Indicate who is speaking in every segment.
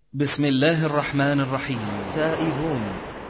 Speaker 1: بسم الله الرحمن الرحيم.
Speaker 2: تائبون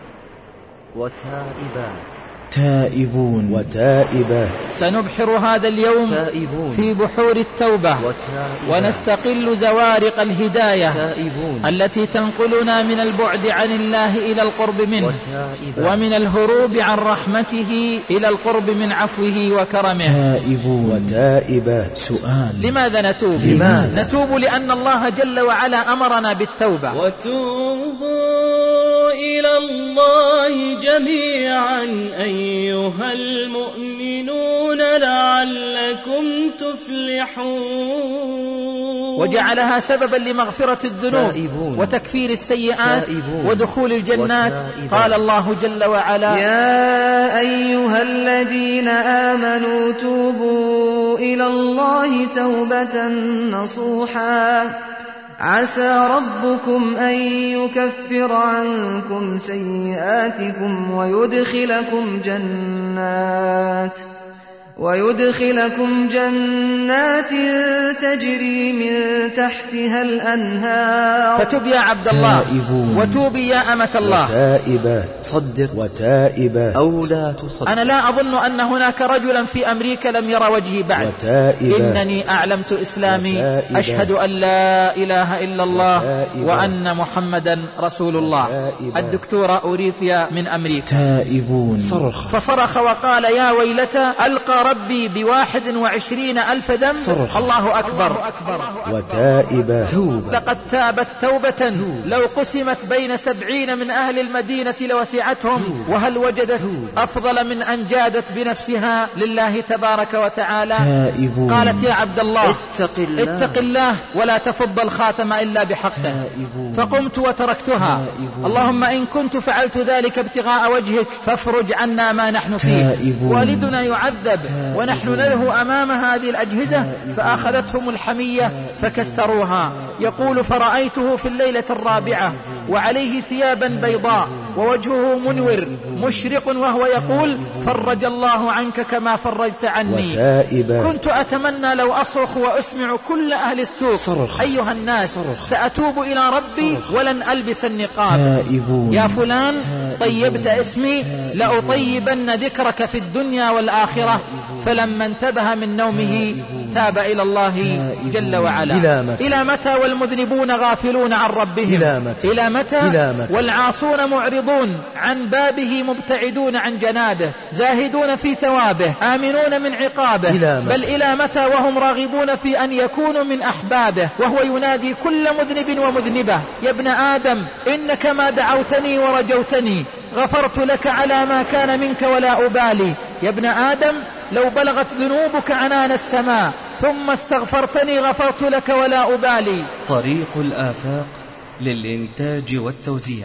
Speaker 2: وتائبات،
Speaker 3: تائبون وتائبات،
Speaker 4: سنبحر هذا اليوم
Speaker 2: تائبون
Speaker 4: في بحور التوبة ونستقل زوارق الهداية التي تنقلنا من البعد عن الله إلى القرب منه، ومن الهروب عن رحمته إلى القرب من عفوه وكرمه.
Speaker 3: تائبون وتائبات. سؤال:
Speaker 4: لماذا نتوب؟ نتوب لأن الله جل وعلا أمرنا بالتوبة.
Speaker 5: وتوبوا إلى الله جميعا أيها المؤمنون لعلكم تفلحون،
Speaker 4: وجعلها سببا لمغفرة الذنوب وتكفير السيئات ودخول الجنات. قال الله جل وعلا:
Speaker 6: يا أيها الذين آمنوا توبوا إلى الله توبة نصوحا عسى ربكم أن يكفر عنكم سيئاتكم ويدخلكم جنات تجري من تحتها الأنهار.
Speaker 4: فتب يا عبد الله، وتوبي يا أمة الله.
Speaker 3: وتائبة، صدق وتائبة
Speaker 2: أو لا تصدق.
Speaker 4: أنا لا أظن أن هناك رجلا في أمريكا لم يرى وجهي بعد.
Speaker 3: وتائبة.
Speaker 4: إنني أعلمت إسلامي، أشهد أن لا إله إلا الله وأن محمدا رسول الله. الدكتورة أوريفيا من أمريكا.
Speaker 3: تائبون.
Speaker 4: فصرخ وقال: يا ويلتى، ألقى ربي ب21,000 ذنب. الله أكبر.
Speaker 3: وتائبة.
Speaker 4: لقد تابت توبة لو قسمت بين 70 من أهل المدينة لوسعتهم، وهل وجدت أفضل من أن جادت بنفسها لله تبارك وتعالى.
Speaker 3: تائبون.
Speaker 4: قالت: يا عبد الله، اتق الله ولا تفض الخاتم إلا بحقه. فقمت وتركتها. اللهم إن كنت فعلت ذلك ابتغاء وجهك فافرج عنا ما نحن فيه. والدنا يعذب ونحن نله أمام هذه الأجهزة، فأخذتهم الحمية فكسروها. يقول: فرأيته في الليلة الرابعة وعليه ثيابا بيضاء ووجهه منور مشرق، وهو يقول: فرج الله عنك كما فرجت عني. كنت أتمنى لو أصرخ وأسمع كل أهل السوق: أيها الناس، سأتوب إلى ربي ولن ألبس النقاب. يا فلان، طيبت اسمي، لأطيبن ذكرك في الدنيا والآخرة. فلما انتبه من نومه تاب إلى الله جل وعلا. إلى متى والمذنبون غافلون عن ربهم؟ إلى متى والعاصون معرضون عن بابه مبتعدون عن جنابه، زاهدون في ثوابه آمنون من عقابه؟ بل إلى متى وهم راغبون في أن يكونوا من أحبابه، وهو ينادي كل مذنب ومذنبة: يا ابن آدم، إنك ما دعوتني ورجوتني غفرت لك على ما كان منك ولا أبالي. يا ابن آدم، لو بلغت ذنوبك عنان السماء ثم استغفرتني غفرت لك ولا أبالي.
Speaker 1: طريق الآفاق للإنتاج والتوزيع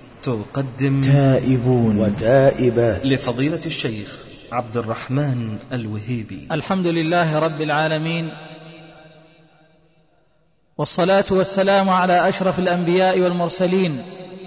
Speaker 1: تقدم
Speaker 3: تائبون وتائبة
Speaker 1: لفضيلة الشيخ عبد الرحمن الوهيبي.
Speaker 4: الحمد لله رب العالمين، والصلاة والسلام على أشرف الأنبياء والمرسلين،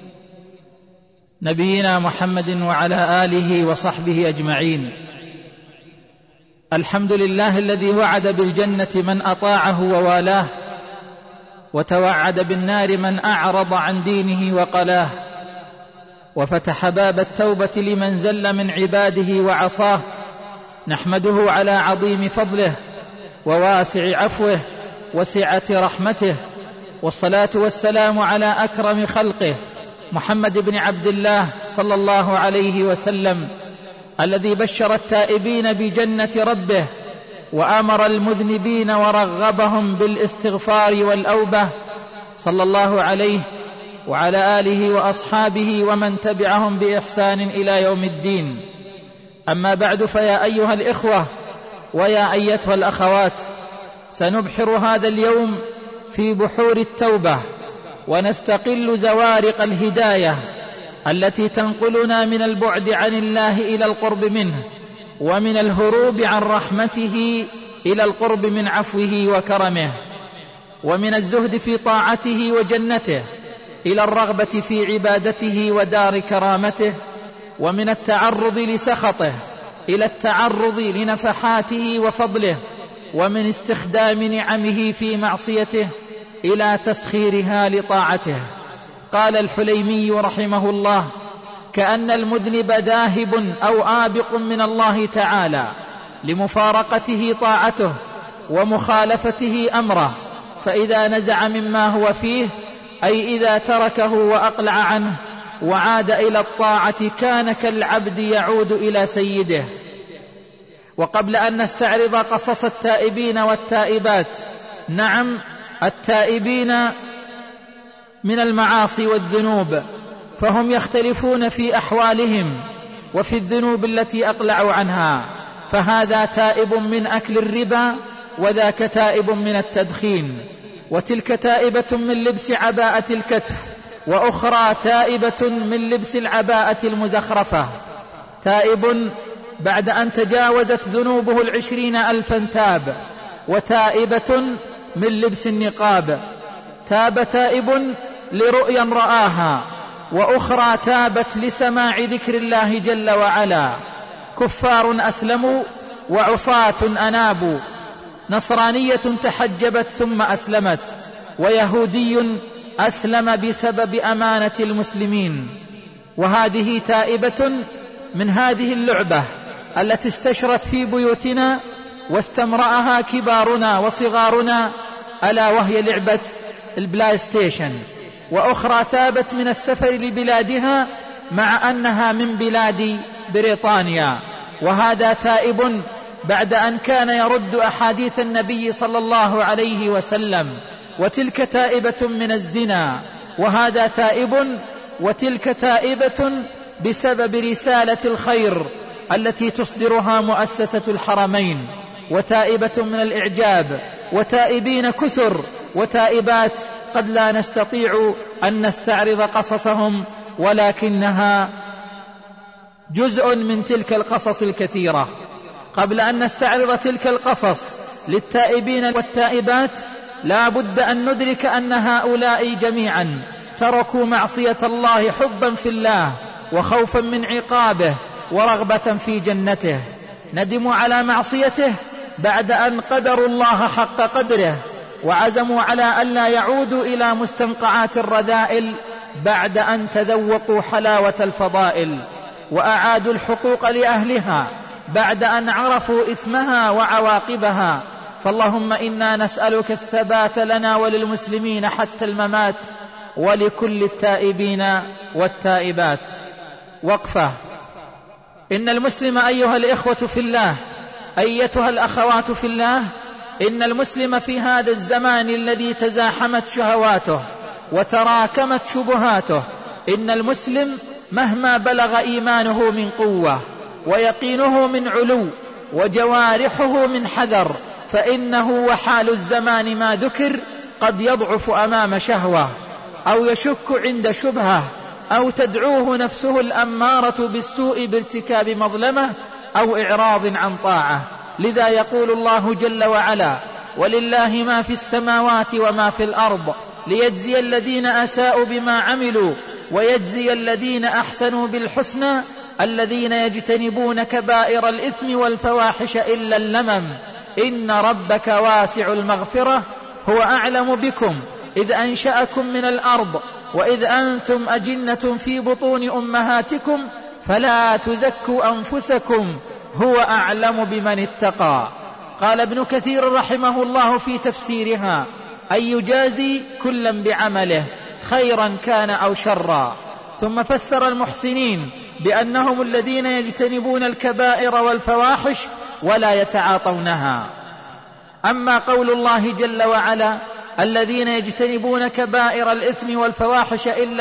Speaker 4: نبينا محمد وعلى آله وصحبه أجمعين. الحمد لله الذي وعد بالجنة من أطاعه ووالاه، وتوعد بالنار من أعرض عن دينه وقلاه، وفتح باب التوبة لمن زل من عباده وعصاه. نحمده على عظيم فضله وواسع عفوه وسعة رحمته، والصلاة والسلام على أكرم خلقه محمد بن عبد الله صلى الله عليه وسلم، الذي بشر التائبين بجنة ربه، وأمر المذنبين ورغبهم بالاستغفار والأوبة، صلى الله عليه وعلى آله وأصحابه ومن تبعهم بإحسان إلى يوم الدين. أما بعد، فيا أيها الإخوة ويا أيتها الأخوات، سنبحر هذا اليوم في بحور التوبة ونستقل زوارق الهداية التي تنقلنا من البعد عن الله إلى القرب منه، ومن الهروب عن رحمته إلى القرب من عفوه وكرمه، ومن الزهد في طاعته وجنته إلى الرغبة في عبادته ودار كرامته، ومن التعرض لسخطه إلى التعرض لنفحاته وفضله، ومن استخدام نعمه في معصيته إلى تسخيرها لطاعته. قال الحليمي رحمه الله: كأن المذنب ذاهب أو آبق من الله تعالى لمفارقته طاعته ومخالفته أمره، فإذا نزع مما هو فيه، أي إذا تركه وأقلع عنه وعاد إلى الطاعة، كان كالعبد يعود إلى سيده. وقبل أن نستعرض قصص التائبين والتائبات، نعم، التائبين من المعاصي والذنوب فهم يختلفون في أحوالهم وفي الذنوب التي أقلعوا عنها، فهذا تائب من أكل الربا، وذاك تائب من التدخين، وتلك تائبة من لبس عباءة الكتف، وأخرى تائبة من لبس العباءة المزخرفة. تائب بعد أن تجاوزت ذنوبه 20,000 تاب، وتائبة من لبس النقاب. تاب تائب لرؤيا رآها، وأخرى تابت لسماع ذكر الله جل وعلا. كفار أسلموا وعصاة أنابوا، نصرانية تحجبت ثم أسلمت، ويهودي أسلم بسبب أمانة المسلمين. وهذه تائبة من هذه اللعبة التي استشرت في بيوتنا واستمرأها كبارنا وصغارنا، ألا وهي لعبة البلاي ستيشن. وأخرى تابت من السفر لبلادها مع أنها من بلاد بريطانيا، وهذا تائب بعد أن كان يرد أحاديث النبي صلى الله عليه وسلم. وتلك تائبة من الزنا، وهذا تائب، وتلك تائبة بسبب رسالة الخير التي تصدرها مؤسسة الحرمين. وتائبة من الإعجاب، وتائبين كثر، وتائبات قد لا نستطيع أن نستعرض قصصهم، ولكنها جزء من تلك القصص الكثيرة. قبل أن نستعرض تلك القصص للتائبين والتائبات، لا بد أن ندرك أن هؤلاء جميعا تركوا معصية الله حبا في الله وخوفا من عقابه ورغبة في جنته. ندموا على معصيته بعد أن قدروا الله حق قدره، وعزموا على ألا يعودوا إلى مستنقعات الرذائل بعد أن تذوقوا حلاوة الفضائل، وأعادوا الحقوق لأهلها بعد أن عرفوا إثمها وعواقبها. فاللهم إنا نسألك الثبات لنا وللمسلمين حتى الممات، ولكل التائبين والتائبات. وقفة. إن المسلم أيها الإخوة في الله، أيتها الأخوات في الله، إن المسلم في هذا الزمان الذي تزاحمت شهواته وتراكمت شبهاته، إن المسلم مهما بلغ إيمانه من قوة ويقينه من علو وجوارحه من حذر، فإنه وحال الزمان ما ذكر قد يضعف أمام شهوة، أو يشك عند شبهة، أو تدعوه نفسه الأمارة بالسوء بارتكاب مظلمة أو إعراض عن طاعة. لذا يقول الله جل وعلا: ولله ما في السماوات وما في الأرض ليجزي الذين أساءوا بما عملوا ويجزي الذين أحسنوا بالحسنى الذين يجتنبون كبائر الإثم والفواحش إلا اللمم إن ربك واسع المغفرة هو أعلم بكم إذ أنشأكم من الأرض وإذ أنتم أجنة في بطون أمهاتكم فلا تزكوا أنفسكم هو أعلم بمن اتقى. قال ابن كثير رحمه الله في تفسيرها: أن يجازي كلا بعمله خيرا كان أو شرا. ثم فسر المحسنين بأنهم الذين يجتنبون الكبائر والفواحش ولا يتعاطونها. أما قول الله جل وعلا: الذين يجتنبون كبائر الإثم والفواحش إلا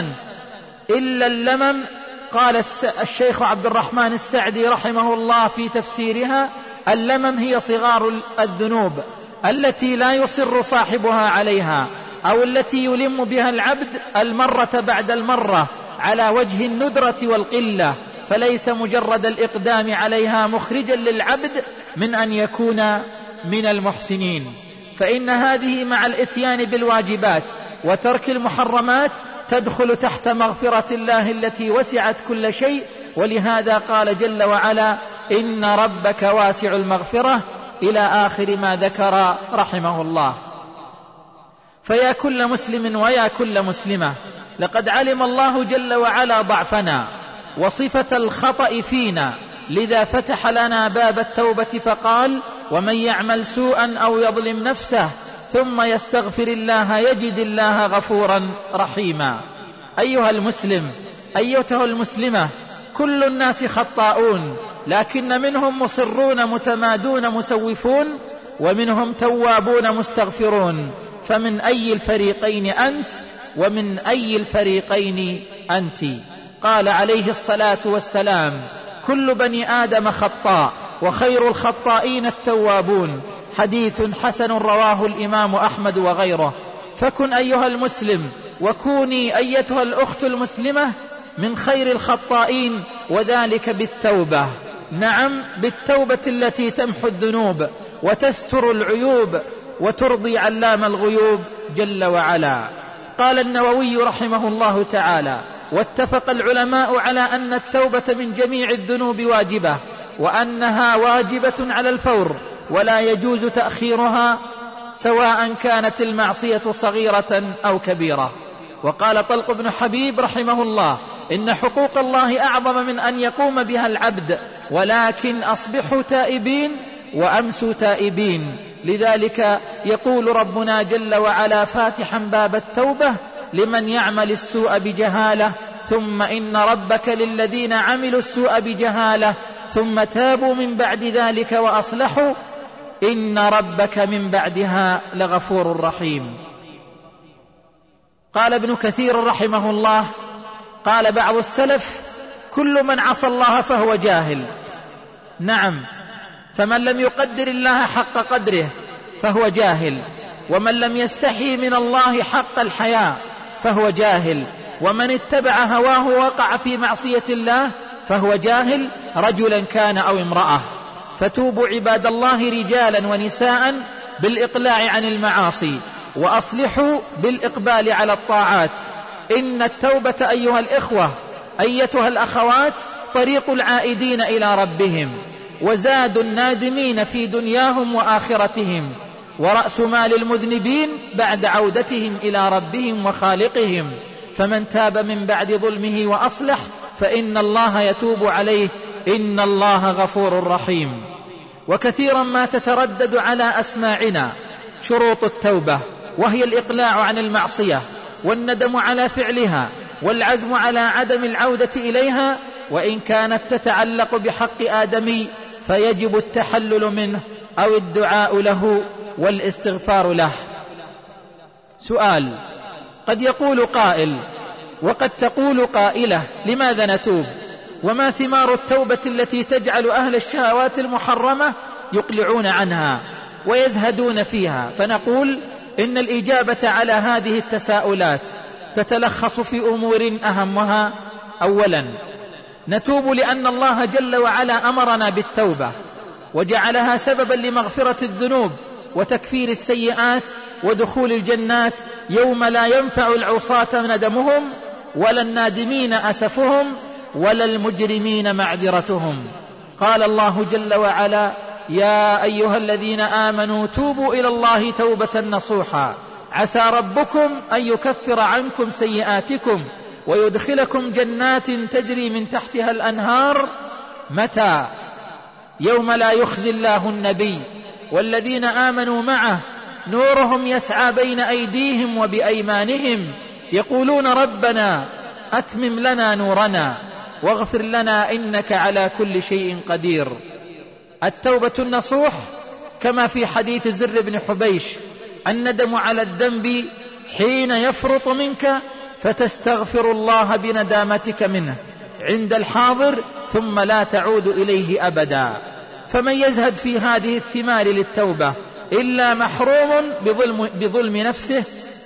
Speaker 4: اللمم، قال الشيخ عبد الرحمن السعدي رحمه الله في تفسيرها: اللمم هي صغار الذنوب التي لا يصر صاحبها عليها، أو التي يلم بها العبد المرة بعد المرة على وجه الندرة والقلة، فليس مجرد الإقدام عليها مخرجا للعبد من أن يكون من المحسنين. فإن هذه مع الإتيان بالواجبات وترك المحرمات تدخل تحت مغفرة الله التي وسعت كل شيء، ولهذا قال جل وعلا: إن ربك واسع المغفرة، إلى آخر ما ذكر رحمه الله. فيا كل مسلم ويا كل مسلمة، لقد علم الله جل وعلا ضعفنا وصفة الخطأ فينا، لذا فتح لنا باب التوبة فقال: ومن يعمل سوءا أو يظلم نفسه ثم يستغفر الله يجد الله غفورا رحيما. أيها المسلم، أيتها المسلمة، كل الناس خطاؤون، لكن منهم مصرون متمادون مسوفون، ومنهم توابون مستغفرون. فمن أي الفريقين أنت؟ ومن أي الفريقين أنت؟ قال عليه الصلاة والسلام: كل بني آدم خطاء وخير الخطائين التوابون. حديث حسن رواه الإمام أحمد وغيره. فكن أيها المسلم، وكوني أيتها الأخت المسلمة من خير الخطائين، وذلك بالتوبة. نعم، بالتوبة التي تمحو الذنوب وتستر العيوب وترضي علام الغيوب جل وعلا. قال النووي رحمه الله تعالى: واتفق العلماء على أن التوبة من جميع الذنوب واجبة، وأنها واجبة على الفور، ولا يجوز تأخيرها سواء كانت المعصية صغيرة أو كبيرة. وقال طلق بن حبيب رحمه الله: إن حقوق الله أعظم من أن يقوم بها العبد، ولكن أصبحوا تائبين وأمسوا تائبين. لذلك يقول ربنا جل وعلا فاتحا باب التوبة: لمن يعمل السوء بجهالة ثم إن ربك للذين عملوا السوء بجهالة ثم تابوا من بعد ذلك وأصلحوا إن ربك من بعدها لغفور رحيم. قال ابن كثير رحمه الله: قال بعض السلف: كل من عصى الله فهو جاهل. نعم، فمن لم يقدر الله حق قدره فهو جاهل، ومن لم يستحي من الله حق الحياء فهو جاهل، ومن اتبع هواه وقع في معصية الله فهو جاهل، رجلا كان أو امرأة. فتوبوا عباد الله رجالا ونساء بالإقلاع عن المعاصي، وأصلحوا بالإقبال على الطاعات. إن التوبة أيها الإخوة أيتها الأخوات طريق العائدين إلى ربهم، وزاد النادمين في دنياهم وآخرتهم، ورأس مال المذنبين بعد عودتهم إلى ربهم وخالقهم. فمن تاب من بعد ظلمه وأصلح فإن الله يتوب عليه، إن الله غفور رحيم. وكثيرا ما تتردد على أسماعنا شروط التوبة، وهي الإقلاع عن المعصية، والندم على فعلها، والعزم على عدم العودة إليها. وإن كانت تتعلق بحق آدمي فيجب التحلل منه أو الدعاء له والاستغفار له. سؤال: قد يقول قائل وقد تقول قائلة: لماذا نتوب؟ وما ثمار التوبة التي تجعل أهل الشهوات المحرمة يقلعون عنها ويزهدون فيها؟ فنقول إن الإجابة على هذه التساؤلات تتلخص في أمور أهمها: أولا، نتوب لأن الله جل وعلا أمرنا بالتوبة، وجعلها سببا لمغفرة الذنوب وتكفير السيئات ودخول الجنات يوم لا ينفع العصاة ندمهم، ولا النادمين أسفهم، ولا المجرمين معذرتهم. قال الله جل وعلا: يا أيها الذين آمنوا توبوا إلى الله توبة نصوحا عسى ربكم أن يكفر عنكم سيئاتكم ويدخلكم جنات تجري من تحتها الأنهار. متى؟ يوم لا يخزي الله النبي والذين آمنوا معه نورهم يسعى بين أيديهم وبأيمانهم يقولون ربنا أتمم لنا نورنا واغفر لنا إنك على كل شيء قدير. التوبة النصوح كما في حديث زر بن حبيش: الندم على الذنب حين يفرط منك فتستغفر الله بندامتك منه عند الحاضر ثم لا تعود إليه أبدا. فمن يزهد في هذه الثمار للتوبة إلا محروم بظلم نفسه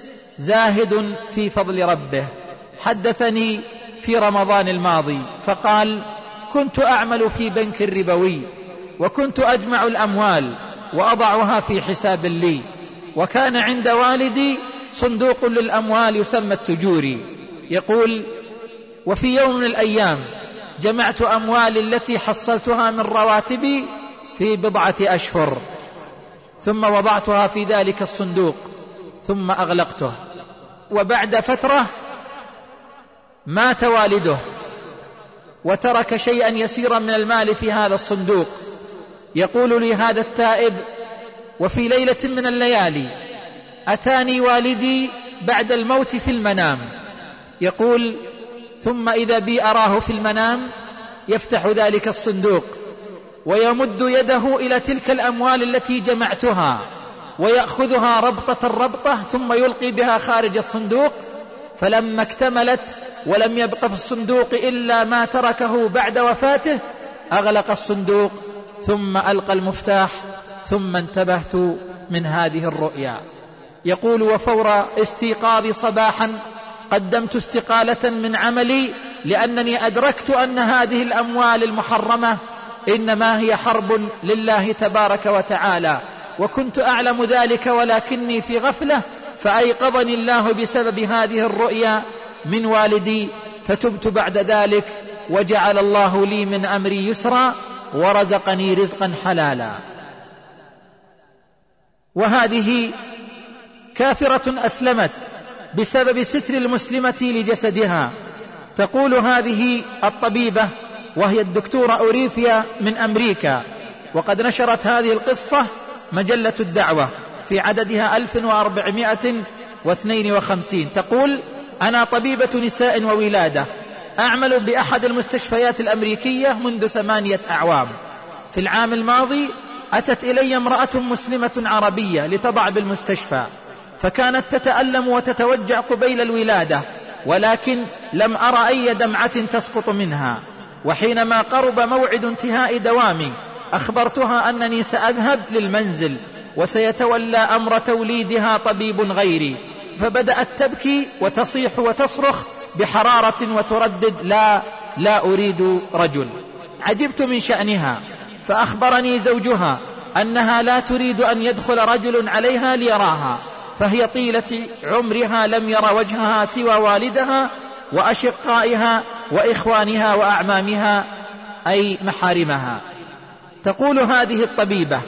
Speaker 4: زاهد في فضل ربه. حدثني في رمضان الماضي فقال: كنت أعمل في بنك ربوي، وكنت أجمع الأموال وأضعها في حساب لي، وكان عند والدي صندوق للأموال يسمى التجوري. يقول: وفي يوم من الأيام جمعت أموالي التي حصلتها من رواتبي في 4 أشهر، ثم وضعتها في ذلك الصندوق، ثم أغلقته. وبعد فترة مات والده وترك شيئا يسيرا من المال في هذا الصندوق. يقول لي هذا التائب: وفي ليلة من الليالي أتاني والدي بعد الموت في المنام، يقول: ثم إذا بي أراه في المنام يفتح ذلك الصندوق ويمد يده إلى تلك الأموال التي جمعتها ويأخذها ربطة ثم يلقي بها خارج الصندوق. فلما اكتملت ولم يبق في الصندوق إلا ما تركه بعد وفاته أغلق الصندوق ثم ألقى المفتاح، ثم انتبهت من هذه الرؤيا. يقول: وفور استيقاظي صباحا قدمت استقالة من عملي، لأنني أدركت أن هذه الأموال المحرمة إنما هي حرب لله تبارك وتعالى، وكنت أعلم ذلك ولكني في غفلة، فأيقظني الله بسبب هذه الرؤيا من والدي، فتبت بعد ذلك وجعل الله لي من أمري يسرا ورزقني رزقا حلالا. وهذه كافرة أسلمت بسبب ستر المسلمة لجسدها. تقول هذه الطبيبة وهي الدكتورة أوريفيا من أمريكا، وقد نشرت هذه القصة مجلة الدعوة في عددها 1452. تقول: أنا طبيبة نساء وولادة، أعمل بأحد المستشفيات الأمريكية منذ 8 أعوام. في العام الماضي أتت إلي امرأة مسلمة عربية لتضع بالمستشفى، فكانت تتألم وتتوجع قبيل الولادة، ولكن لم أرى أي دمعة تسقط منها. وحينما قرب موعد انتهاء دوامي أخبرتها أنني سأذهب للمنزل وسيتولى أمر توليدها طبيب غيري، فبدأت تبكي وتصيح وتصرخ بحرارة وتردد: لا أريد رجل. عجبت من شأنها، فأخبرني زوجها أنها لا تريد أن يدخل رجل عليها ليراها، فهي طيلة عمرها لم ير وجهها سوى والدها وأشقائها وإخوانها وأعمامها، أي محارمها. تقول هذه الطبيبة: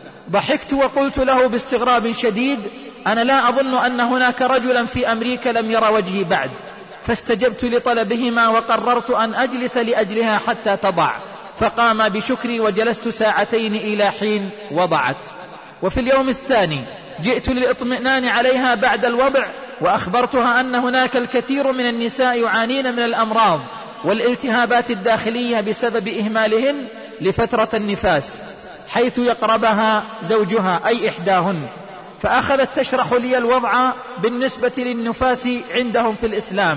Speaker 4: ضحكت وقلت له باستغراب شديد: أنا لا أظن أن هناك رجلا في أمريكا لم ير وجهي بعد، فاستجبت لطلبهما وقررت أن أجلس لأجلها حتى تضع، فقام بشكري وجلست 2 ساعات إلى حين وضعت. وفي اليوم الثاني جئت للإطمئنان عليها بعد الوضع، وأخبرتها أن هناك الكثير من النساء يعانين من الأمراض والالتهابات الداخلية بسبب إهمالهن لفترة النفاس، حيث يقربها زوجها أي إحداهن. فأخذت تشرح لي الوضع بالنسبة للنفاس عندهم في الإسلام.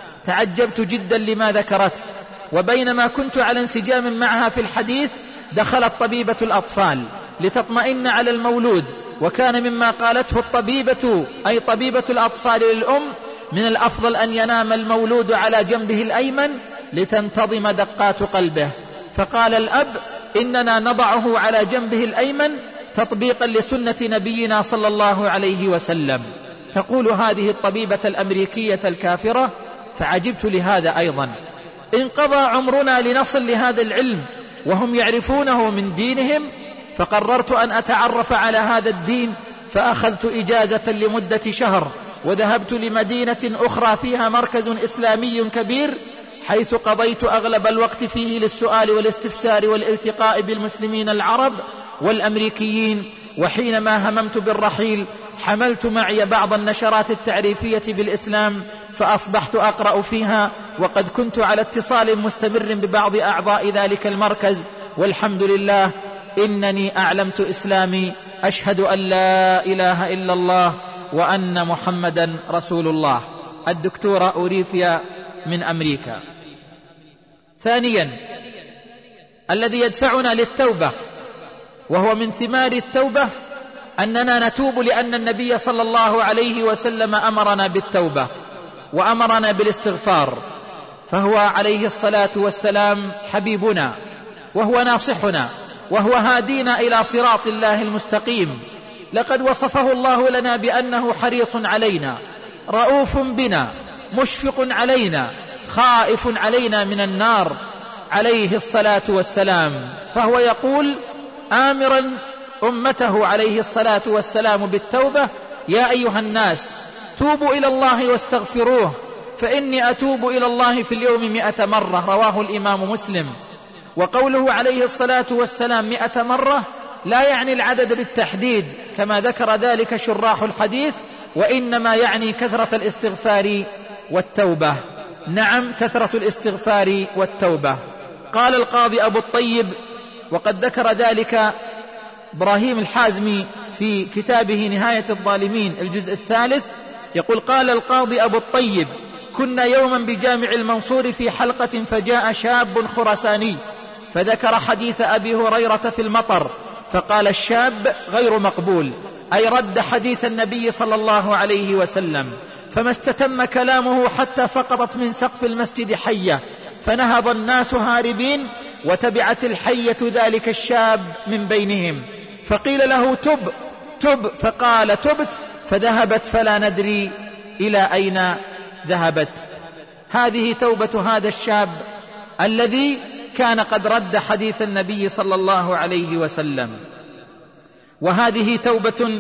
Speaker 4: تعجبت جدا لما ذكرت، وبينما كنت على انسجام معها في الحديث دخلت طبيبة الأطفال لتطمئن على المولود، وكان مما قالته الطبيبة أي طبيبة الأطفال للأم: من الأفضل أن ينام المولود على جنبه الأيمن لتنتظم دقات قلبه. فقال الأب: إننا نضعه على جنبه الأيمن تطبيقا لسنة نبينا صلى الله عليه وسلم. تقول هذه الطبيبة الأمريكية الكافرة: فعجبت لهذا أيضا، انقضى عمرنا لنصل لهذا العلم وهم يعرفونه من دينهم، فقررت أن أتعرف على هذا الدين، فأخذت إجازة لمدة شهر وذهبت لمدينة أخرى فيها مركز إسلامي كبير، حيث قضيت أغلب الوقت فيه للسؤال والاستفسار والالتقاء بالمسلمين العرب والأمريكيين. وحينما هممت بالرحيل حملت معي بعض النشرات التعريفية بالإسلام، فأصبحت أقرأ فيها، وقد كنت على اتصال مستمر ببعض أعضاء ذلك المركز، والحمد لله إنني أعلمت إسلامي، أشهد أن لا إله إلا الله وأن محمدا رسول الله. الدكتورة أوريفيا من أمريكا. ثانيا، الذي يدفعنا للتوبة وهو من ثمار التوبة أننا نتوب، لأن النبي صلى الله عليه وسلم أمرنا بالتوبة وأمرنا بالاستغفار، فهو عليه الصلاة والسلام حبيبنا وهو ناصحنا وهو هادينا إلى صراط الله المستقيم. لقد وصفه الله لنا بأنه حريص علينا، رؤوف بنا، مشفق علينا، خائف علينا من النار عليه الصلاة والسلام. فهو يقول آمرا أمته عليه الصلاة والسلام بالتوبة: يا أيها الناس توبوا إلى الله واستغفروه فإني أتوب إلى الله في اليوم 100 مرة، رواه الإمام مسلم. وقوله عليه الصلاة والسلام 100 مرة لا يعني العدد بالتحديد كما ذكر ذلك شراح الحديث، وإنما يعني كثرة الاستغفار والتوبة. نعم، كثرة الاستغفار والتوبة. قال القاضي أبو الطيب، وقد ذكر ذلك إبراهيم الحازمي في كتابه نهاية الظالمين الجزء 3، يقول: قال القاضي أبو الطيب: كنا يوما بجامع المنصور في حلقة، فجاء شاب خرساني فذكر حديث أبي هريرة في المطر، فقال الشاب: غير مقبول، أي رد حديث النبي صلى الله عليه وسلم. فما استتم كلامه حتى سقطت من سقف المسجد حية، فنهض الناس هاربين، وتبعت الحية ذلك الشاب من بينهم، فقيل له: تب، فقال: تبت، فذهبت فلا ندري إلى أين ذهبت. هذه توبة هذا الشاب الذي كان قد رد حديث النبي صلى الله عليه وسلم. وهذه توبة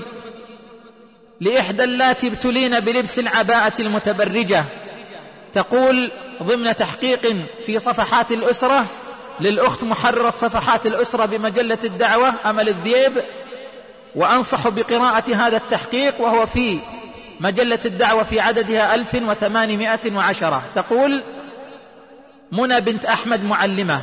Speaker 4: لإحدى اللاتي ابتلين بلبس العباءة المتبرجة. تقول ضمن تحقيق في صفحات الأسرة للأخت محررة صفحات الأسرة بمجلة الدعوة أمل الذيب، وأنصح بقراءة هذا التحقيق وهو في مجلة الدعوة في عددها 1810. تقول منى بنت أحمد معلمة: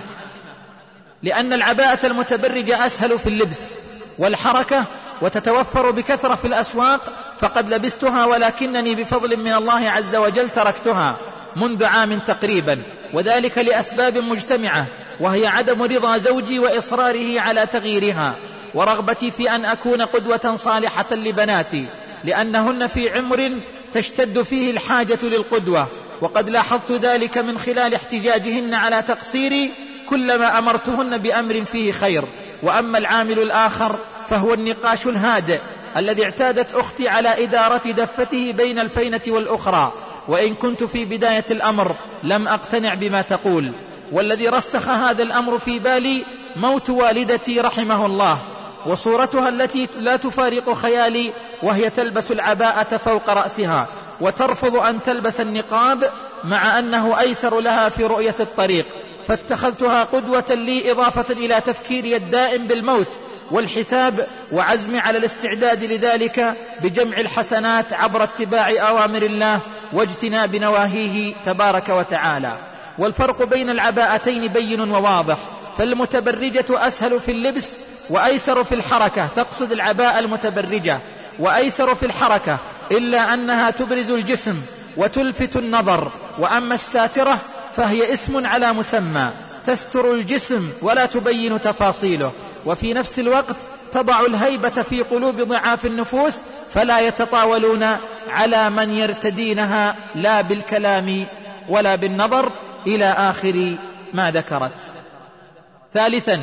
Speaker 4: لأن العباءة المتبرجة أسهل في اللبس والحركة وتتوفر بكثرة في الأسواق، فقد لبستها ولكنني بفضل من الله عز وجل تركتها منذ عام تقريبا، وذلك لأسباب مجتمعة، وهي عدم رضا زوجي وإصراره على تغييرها، ورغبتي في أن أكون قدوة صالحة لبناتي، لأنهن في عمر تشتد فيه الحاجة للقدوة، وقد لاحظت ذلك من خلال احتجاجهن على تقصيري كلما أمرتهن بأمر فيه خير. وأما العامل الآخر فهو النقاش الهادئ الذي اعتادت أختي على إدارة دفته بين الفينة والأخرى، وإن كنت في بداية الأمر لم أقتنع بما تقول. والذي رسخ هذا الأمر في بالي موت والدتي رحمه الله، وصورتها التي لا تفارق خيالي، وهي تلبس العباءة فوق رأسها وترفض أن تلبس النقاب، مع أنه أيسر لها في رؤية الطريق، فاتخذتها قدوة لي، إضافة إلى تفكيري الدائم بالموت والحساب، وعزمي على الاستعداد لذلك بجمع الحسنات عبر اتباع أوامر الله واجتناب نواهيه تبارك وتعالى. والفرق بين العباءتين بين وواضح، فالمتبرجة أسهل في اللبس وأيسر في الحركة، تقصد العباءة المتبرجة، وأيسر في الحركة، إلا أنها تبرز الجسم وتلفت النظر. وأما الساترة فهي اسم على مسمى، تستر الجسم ولا تبين تفاصيله، وفي نفس الوقت تضع الهيبة في قلوب ضعاف النفوس، فلا يتطاولون على من يرتدينها لا بالكلام ولا بالنظر، إلى آخر ما ذكرت. ثالثا،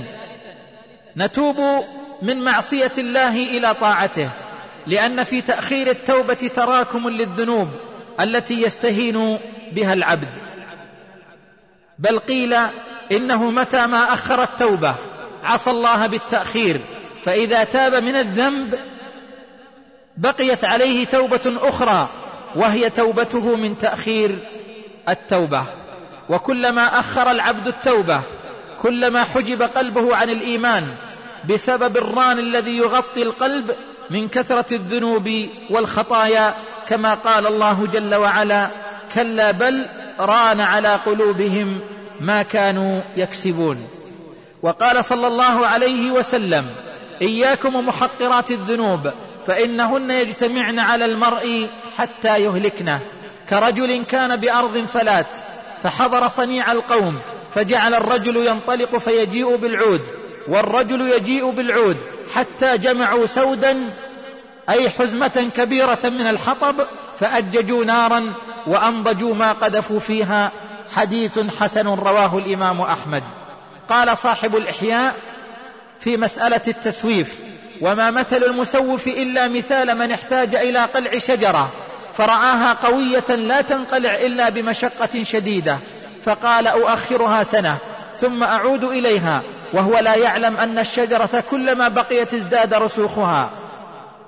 Speaker 4: نتوب من معصية الله إلى طاعته، لأن في تأخير التوبة تراكم للذنوب التي يستهين بها العبد، بل قيل إنه متى ما أخر التوبة عصى الله بالتأخير، فإذا تاب من الذنب بقيت عليه توبة أخرى، وهي توبته من تأخير التوبة. وكلما أخر العبد التوبة كلما حجب قلبه عن الإيمان بسبب الران الذي يغطي القلب من كثرة الذنوب والخطايا، كما قال الله جل وعلا: كلا بل ران على قلوبهم ما كانوا يكسبون. وقال صلى الله عليه وسلم: إياكم ومحقرات الذنوب فإنهن يجتمعن على المرء حتى يهلكنه، كرجل كان بأرض فلات فحضر صنيع القوم، فجعل الرجل ينطلق فيجيء بالعود والرجل يجيء بالعود حتى جمعوا سودا، أي حزمة كبيرة من الحطب، فأججوا نارا وأنضجوا ما قذفوا فيها. حديث حسن رواه الإمام أحمد. قال صاحب الإحياء في مسألة التسويف: وما مثل المسوف إلا مثال من احتاج إلى قلع شجرة فرآها قوية لا تنقلع إلا بمشقة شديدة، فقال: أؤخرها سنة ثم أعود إليها، وهو لا يعلم أن الشجرة كلما بقيت ازداد رسوخها.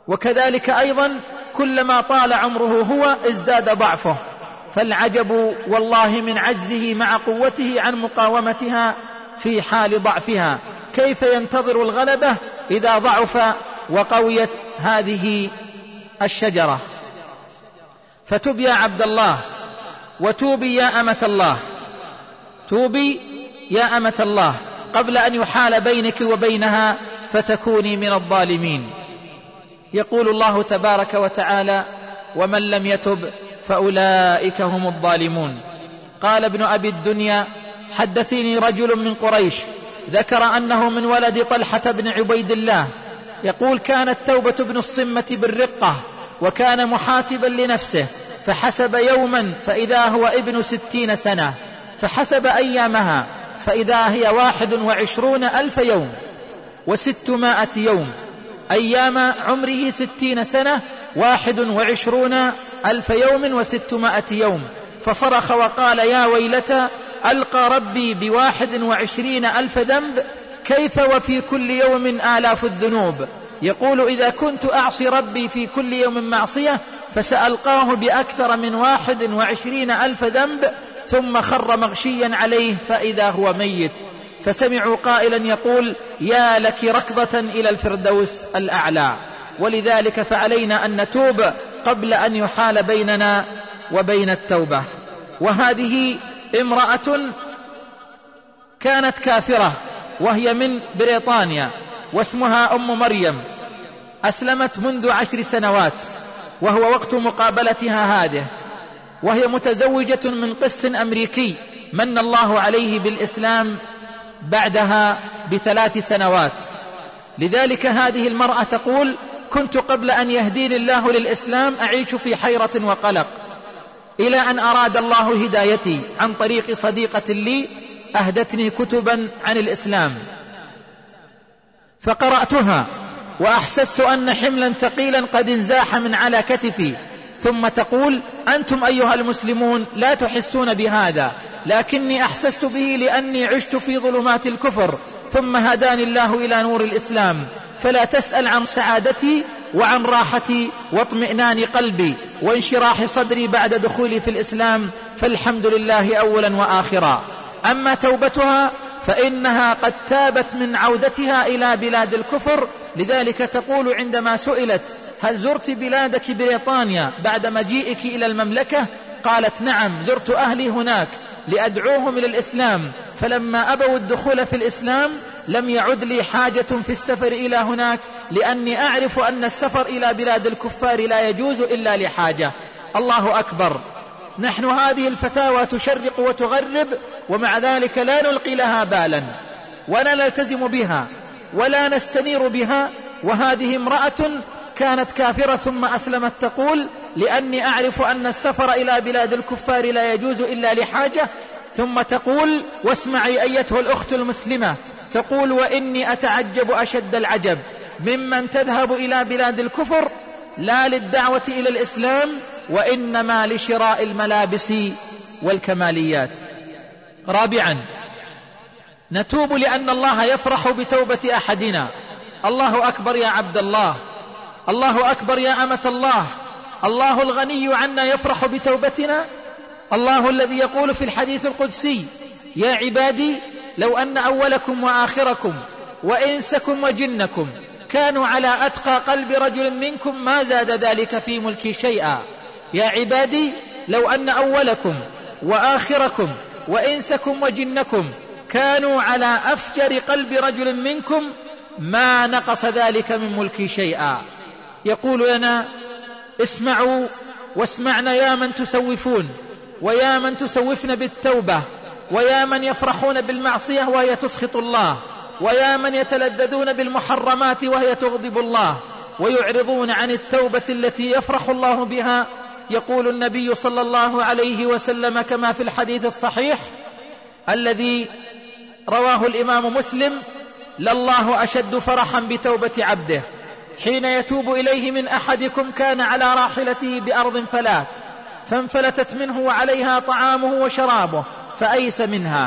Speaker 4: وكذلك أيضا كلما طال عمره هو ازداد ضعفه، فالعجب والله من عجزه مع قوته عن مقاومتها في حال ضعفها، كيف ينتظر الغلبة إذا ضعف وقويت هذه الشجرة؟ فتب يا عبد الله، وتوبي يا أمة الله، توبي يا أمة الله قبل أن يحال بينك وبينها فتكوني من الظالمين. يقول الله تبارك وتعالى: ومن لم يتب فأولئك هم الظالمون. قال ابن أبي الدنيا: حدثني رجل من قريش ذكر أنه من ولد طلحة بن عبيد الله، يقول: كانت توبة ابن الصمة بالرقة، وكان محاسبا لنفسه، فحسب يوما فإذا هو ابن 60 سنة، فحسب أيامها فإذا هي 21,000 يوم و600 يوم، أيام عمره 60 سنة 21,000 يوم و600 يوم، فصرخ وقال: يا ويلتى، ألقى ربي ب21,000 ذنب، كيف وفي كل يوم آلاف الذنوب؟ يقول: إذا كنت أعصي ربي في كل يوم معصية فسألقاه بأكثر من 21,000 ذنب. ثم خر مغشيا عليه فإذا هو ميت، فسمعوا قائلا يقول: يا لك ركضة إلى الفردوس الأعلى. ولذلك فعلينا أن نتوب قبل أن يحال بيننا وبين التوبة. وهذه امرأة كانت كافرة وهي من بريطانيا، واسمها أم مريم، أسلمت منذ 10 سنوات، وهو وقت مقابلتها هذه، وهي متزوجة من قس أمريكي من الله عليه بالإسلام بعدها ب3 سنوات. لذلك هذه المرأة تقول: كنت قبل أن يهديني الله للإسلام أعيش في حيرة وقلق، إلى أن أراد الله هدايتي عن طريق صديقة لي أهدتني كتبا عن الإسلام، فقرأتها وأحسست أن حملا ثقيلا قد انزاح من على كتفي. ثم تقول: أنتم أيها المسلمون لا تحسون بهذا، لكني أحسست به لأني عشت في ظلمات الكفر، ثم هداني الله إلى نور الإسلام، فلا تسأل عن سعادتي وعن راحتي واطمئنان قلبي وانشراح صدري بعد دخولي في الإسلام، فالحمد لله أولا وآخرا. أما توبتها فإنها قد تابت من عودتها إلى بلاد الكفر. لذلك تقول عندما سئلت: هل زرت بلادك بريطانيا بعد مجيئك إلى المملكة؟ قالت: نعم، زرت أهلي هناك لأدعوهم إلى الإسلام، فلما أبوا الدخول في الإسلام لم يعد لي حاجة في السفر إلى هناك، لأني أعرف أن السفر إلى بلاد الكفار لا يجوز إلا لحاجة. الله أكبر. نحن هذه الفتاوى تشرق وتغرب، ومع ذلك لا نلقي لها بالا ولا نلتزم بها ولا نستنير بها. وهذه امرأة كانت كافرة ثم أسلمت، تقول: لأني أعرف أن السفر إلى بلاد الكفار لا يجوز إلا لحاجة. ثم تقول: واسمعي أيتها الأخت المسلمة، تقول: وإني أتعجب أشد العجب ممن تذهب إلى بلاد الكفر لا للدعوة إلى الإسلام، وإنما لشراء الملابس والكماليات. رابعا، نتوب لأن الله يفرح بتوبة أحدنا. الله أكبر يا عبد الله، الله أكبر يا أمة الله. الله الغني عنا يفرح بتوبتنا. الله الذي يقول في الحديث القدسي: يا عبادي لو أن أولكم وآخركم وإنسكم وجنكم كانوا على أتقى قلب رجل منكم ما زاد ذلك في ملكي شيئا. يا عبادي لو أن أولكم وآخركم وإنسكم وجنكم كانوا على أفجر قلب رجل منكم ما نقص ذلك من ملكي شيئا. يقول لنا: اسمعوا واسمعنا يا من تسوفون، ويا من تسوفن بالتوبة، ويا من يفرحون بالمعصية وهي تسخط الله، ويا من يتلذذون بالمحرمات وهي تغضب الله، ويعرضون عن التوبة التي يفرح الله بها. يقول النبي صلى الله عليه وسلم كما في الحديث الصحيح الذي رواه الإمام مسلم: لله أشد فرحا بتوبة عبده حين يتوب إليه من أحدكم كان على راحلته بأرض فلات فانفلتت منه وعليها طعامه وشرابه فأيس منها،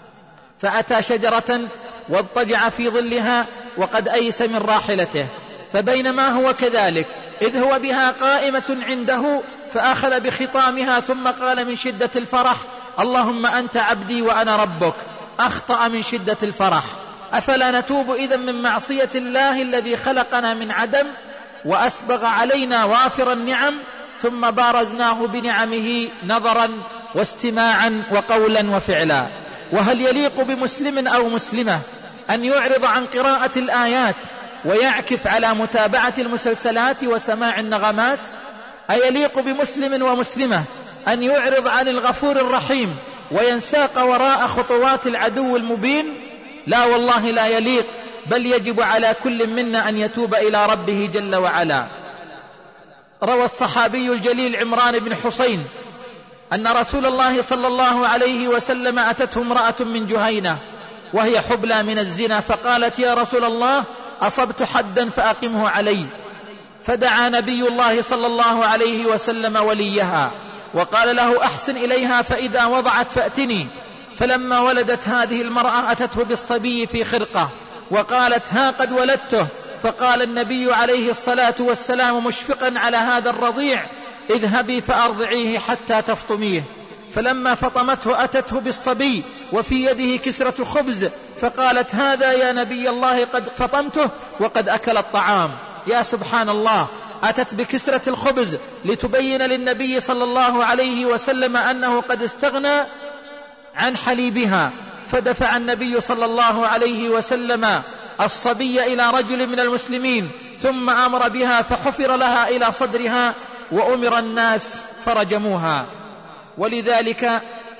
Speaker 4: فأتى شجرة واضطجع في ظلها وقد أيس من راحلته، فبينما هو كذلك إذ هو بها قائمة عنده فأخذ بخطامها ثم قال من شدة الفرح: اللهم أنت عبدي وأنا ربك. أخطأ من شدة الفرح. أفلا نتوب إذن من معصية الله الذي خلقنا من عدم وأسبغ علينا وافر النعم ثم بارزناه بنعمه نظرا واستماعا وقولا وفعلا؟ وهل يليق بمسلم أو مسلمة أن يعرض عن قراءة الآيات ويعكف على متابعة المسلسلات وسماع النغمات؟ أيليق بمسلم ومسلمة أن يعرض عن الغفور الرحيم وينساق وراء خطوات العدو المبين؟ لا والله لا يليق، بل يجب على كل منا أن يتوب إلى ربه جل وعلا. روى الصحابي الجليل عمران بن حسين أن رسول الله صلى الله عليه وسلم أتته امرأة من جهينة وهي حبلى من الزنا، فقالت: يا رسول الله، أصبت حدا فأقمه علي. فدعا نبي الله صلى الله عليه وسلم وليها وقال له: أحسن إليها فإذا وضعت فأتني. فلما ولدت هذه المرأة أتته بالصبي في خرقة وقالت: ها قد ولدته. فقال النبي عليه الصلاة والسلام مشفقا على هذا الرضيع: اذهبي فأرضعيه حتى تفطميه. فلما فطمته أتته بالصبي وفي يده كسرة خبز فقالت: هذا يا نبي الله قد فطمته وقد أكل الطعام. يا سبحان الله، أتت بكسرة الخبز لتبين للنبي صلى الله عليه وسلم أنه قد استغنى عن حليبها. فدفع النبي صلى الله عليه وسلم الصبي إلى رجل من المسلمين ثم أمر بها فحفر لها إلى صدرها وأمر الناس فرجموها. ولذلك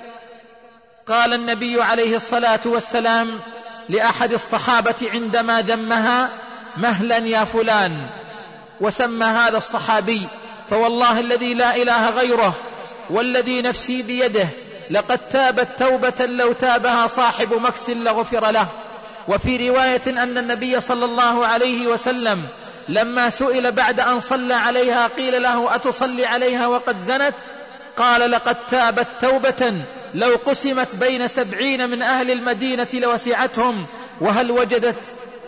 Speaker 4: قال النبي عليه الصلاة والسلام لأحد الصحابة عندما ذمها: مهلا يا فلان. وسمى هذا الصحابي: فوالله الذي لا إله غيره والذي نفسي بيده لقد تابت توبة لو تابها صاحب مكس لغفر له. وفي رواية أن النبي صلى الله عليه وسلم لما سئل بعد أن صلى عليها قيل له: أتصلي عليها وقد زنت؟ قال: لقد تابت توبة لو قسمت بين 70 من أهل المدينة لوسعتهم، وهل وجدت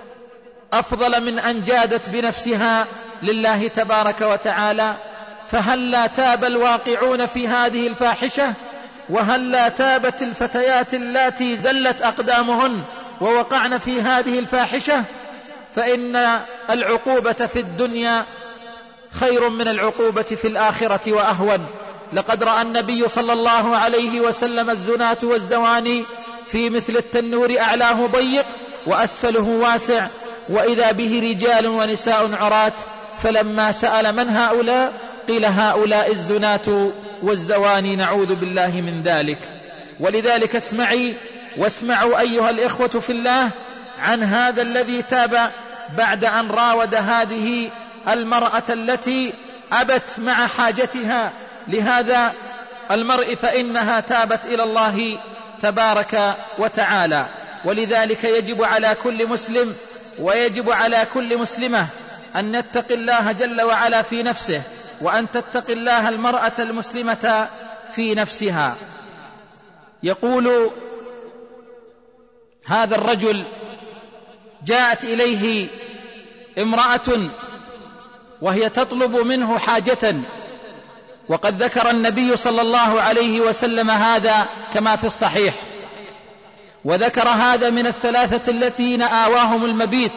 Speaker 4: أفضل من أن جادت بنفسها لله تبارك وتعالى؟ فهل لا تاب الواقعون في هذه الفاحشة؟ وهل لا تابت الفتيات اللاتي زلت أقدامهن ووقعن في هذه الفاحشة؟ فإن العقوبة في الدنيا خير من العقوبة في الآخرة وأهون. لقد رأى النبي صلى الله عليه وسلم الزناة والزواني في مثل التنور أعلاه ضيق وأسفله واسع، وإذا به رجال ونساء عرات. فلما سأل: من هؤلاء؟ قيل: هؤلاء الزناة والزواني، نعوذ بالله من ذلك. ولذلك اسمعي واسمعوا أيها الإخوة في الله عن هذا الذي تاب بعد أن راود هذه المرأة التي أبت مع حاجتها لهذا المرء، فإنها تابت إلى الله تبارك وتعالى. ولذلك يجب على كل مسلم ويجب على كل مسلمة أن نتقي الله جل وعلا في نفسه، وأن تتقي الله المرأة المسلمة في نفسها. يقول هذا الرجل: جاءت إليه امرأة وهي تطلب منه حاجة، وقد ذكر النبي صلى الله عليه وسلم هذا كما في الصحيح، وذكر هذا من الثلاثة الذين آواهم المبيت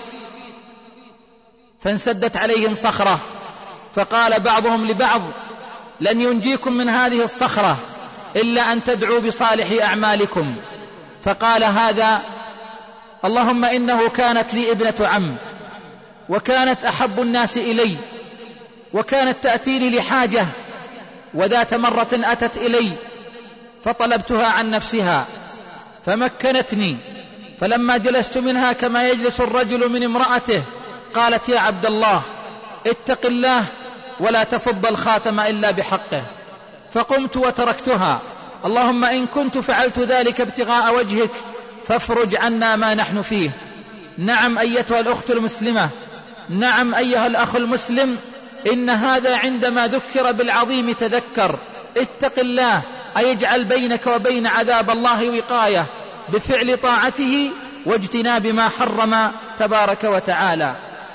Speaker 4: فانسدت عليهم صخرة، فقال بعضهم لبعض: لن ينجيكم من هذه الصخرة إلا أن تدعوا بصالح أعمالكم. فقال هذا: اللهم إنه كانت لي ابنة عم، وكانت أحب الناس إلي، وكانت تأتيني لحاجة، وذات مرة أتت إلي فطلبتها عن نفسها فمكنتني، فلما جلست منها كما يجلس الرجل من امرأته قالت: يا عبد الله، اتق الله ولا تفض الخاتم إلا بحقه. فقمت وتركتها. اللهم إن كنت فعلت ذلك ابتغاء وجهك فافرج عنا ما نحن فيه. نعم أيتها الأخت المسلمة، نعم أيها الأخ المسلم، إن هذا عندما ذكر بالعظيم تذكر. اتق الله، أي اجعل بينك وبين عذاب الله وقاية بفعل طاعته واجتناب ما حرم تبارك وتعالى.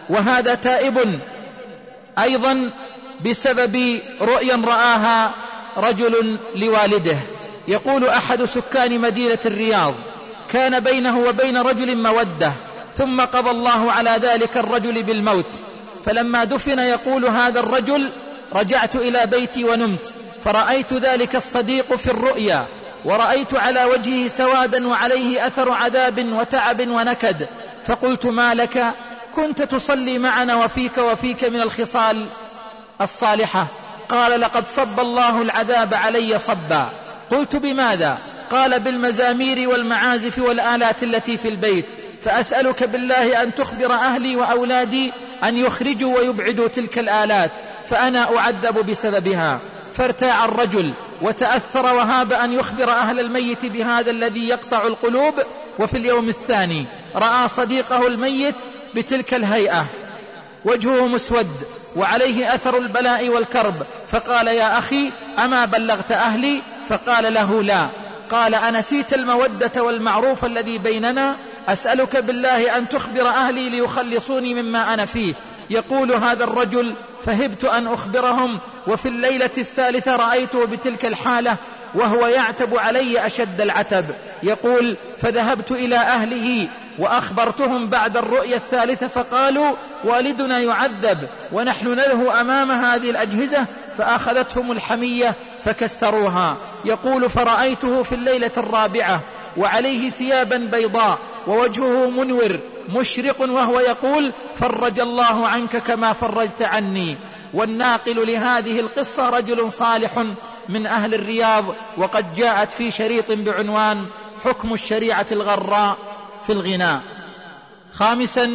Speaker 4: وهذا تائب أيضا بسبب رؤيا رآها رجل لوالده. يقول أحد سكان مدينة الرياض: كان بينه وبين رجل مودة، ثم قضى الله على ذلك الرجل بالموت، فلما دفن يقول هذا الرجل: رجعت إلى بيتي ونمت، فرأيت ذلك الصديق في الرؤيا، ورأيت على وجهه سوادا وعليه أثر عذاب وتعب ونكد، فقلت: ما لك؟ كنت تصلي معنا وفيك من الخصال الصالحة. قال: لقد صب الله العذاب علي صبا. قلت: بماذا؟ قال: بالمزامير والمعازف والآلات التي في البيت، فأسألك بالله أن تخبر أهلي وأولادي أن يخرجوا ويبعدوا تلك الآلات، فأنا أعذب بسببها. فارتاع الرجل وتأثر وهاب أن يخبر أهل الميت بهذا الذي يقطع القلوب. وفي اليوم الثاني رأى صديقه الميت بتلك الهيئة، وجهه مسود وعليه أثر البلاء والكرب، فقال: يا أخي، أما بلغت أهلي؟ فقال له: لا. قال: أنسيت المودة والمعروف الذي بيننا؟ أسألك بالله أن تخبر أهلي ليخلصوني مما أنا فيه. يقول هذا الرجل: فهبت أن أخبرهم، وفي الليلة الثالثة رأيته بتلك الحالة وهو يعتب علي أشد العتب. يقول: فذهبت إلى أهله وأخبرتهم بعد الرؤيا الثالثة، فقالوا: والدنا يعذب ونحن نله أمام هذه الأجهزة، فأخذتهم الحمية فكسروها. يقول: فرأيته في الليلة الرابعة وعليه ثيابا بيضاء ووجهه منور مشرق، وهو يقول: فرج الله عنك كما فرجت عني. والناقل لهذه القصة رجل صالح من أهل الرياض، وقد جاءت في شريط بعنوان حكم الشريعة الغراء في الغناء. خامسا،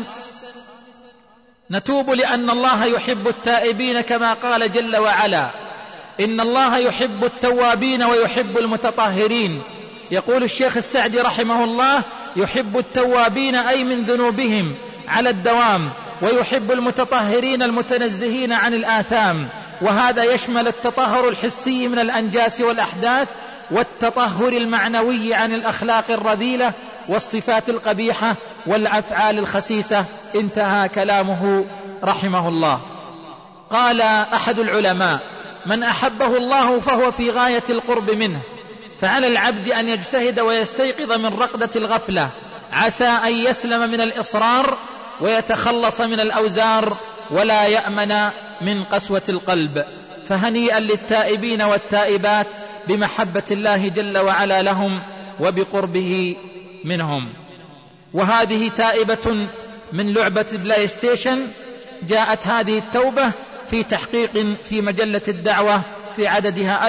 Speaker 4: نتوب لأن الله يحب التائبين، كما قال جل وعلا: إن الله يحب التوابين ويحب المتطهرين. يقول الشيخ السعدي رحمه الله: يحب التوابين أي من ذنوبهم على الدوام، ويحب المتطهرين المتنزهين عن الآثام. وهذا يشمل التطهر الحسي من الأنجاس والأحداث، والتطهر المعنوي عن الأخلاق الرذيلة والصفات القبيحة والأفعال الخسيسة. انتهى كلامه رحمه الله. قال أحد العلماء: من أحبه الله فهو في غاية القرب منه، فعلى العبد أن يجتهد ويستيقظ من رقدة الغفلة، عسى أن يسلم من الإصرار ويتخلص من الأوزار، ولا يأمن من قسوة القلب. فهنيئا للتائبين والتائبات بمحبة الله جل وعلا لهم وبقربه منهم. وهذه تائبة من لعبة البلاي ستيشن. جاءت هذه التوبة في تحقيق في مجلة الدعوة في عددها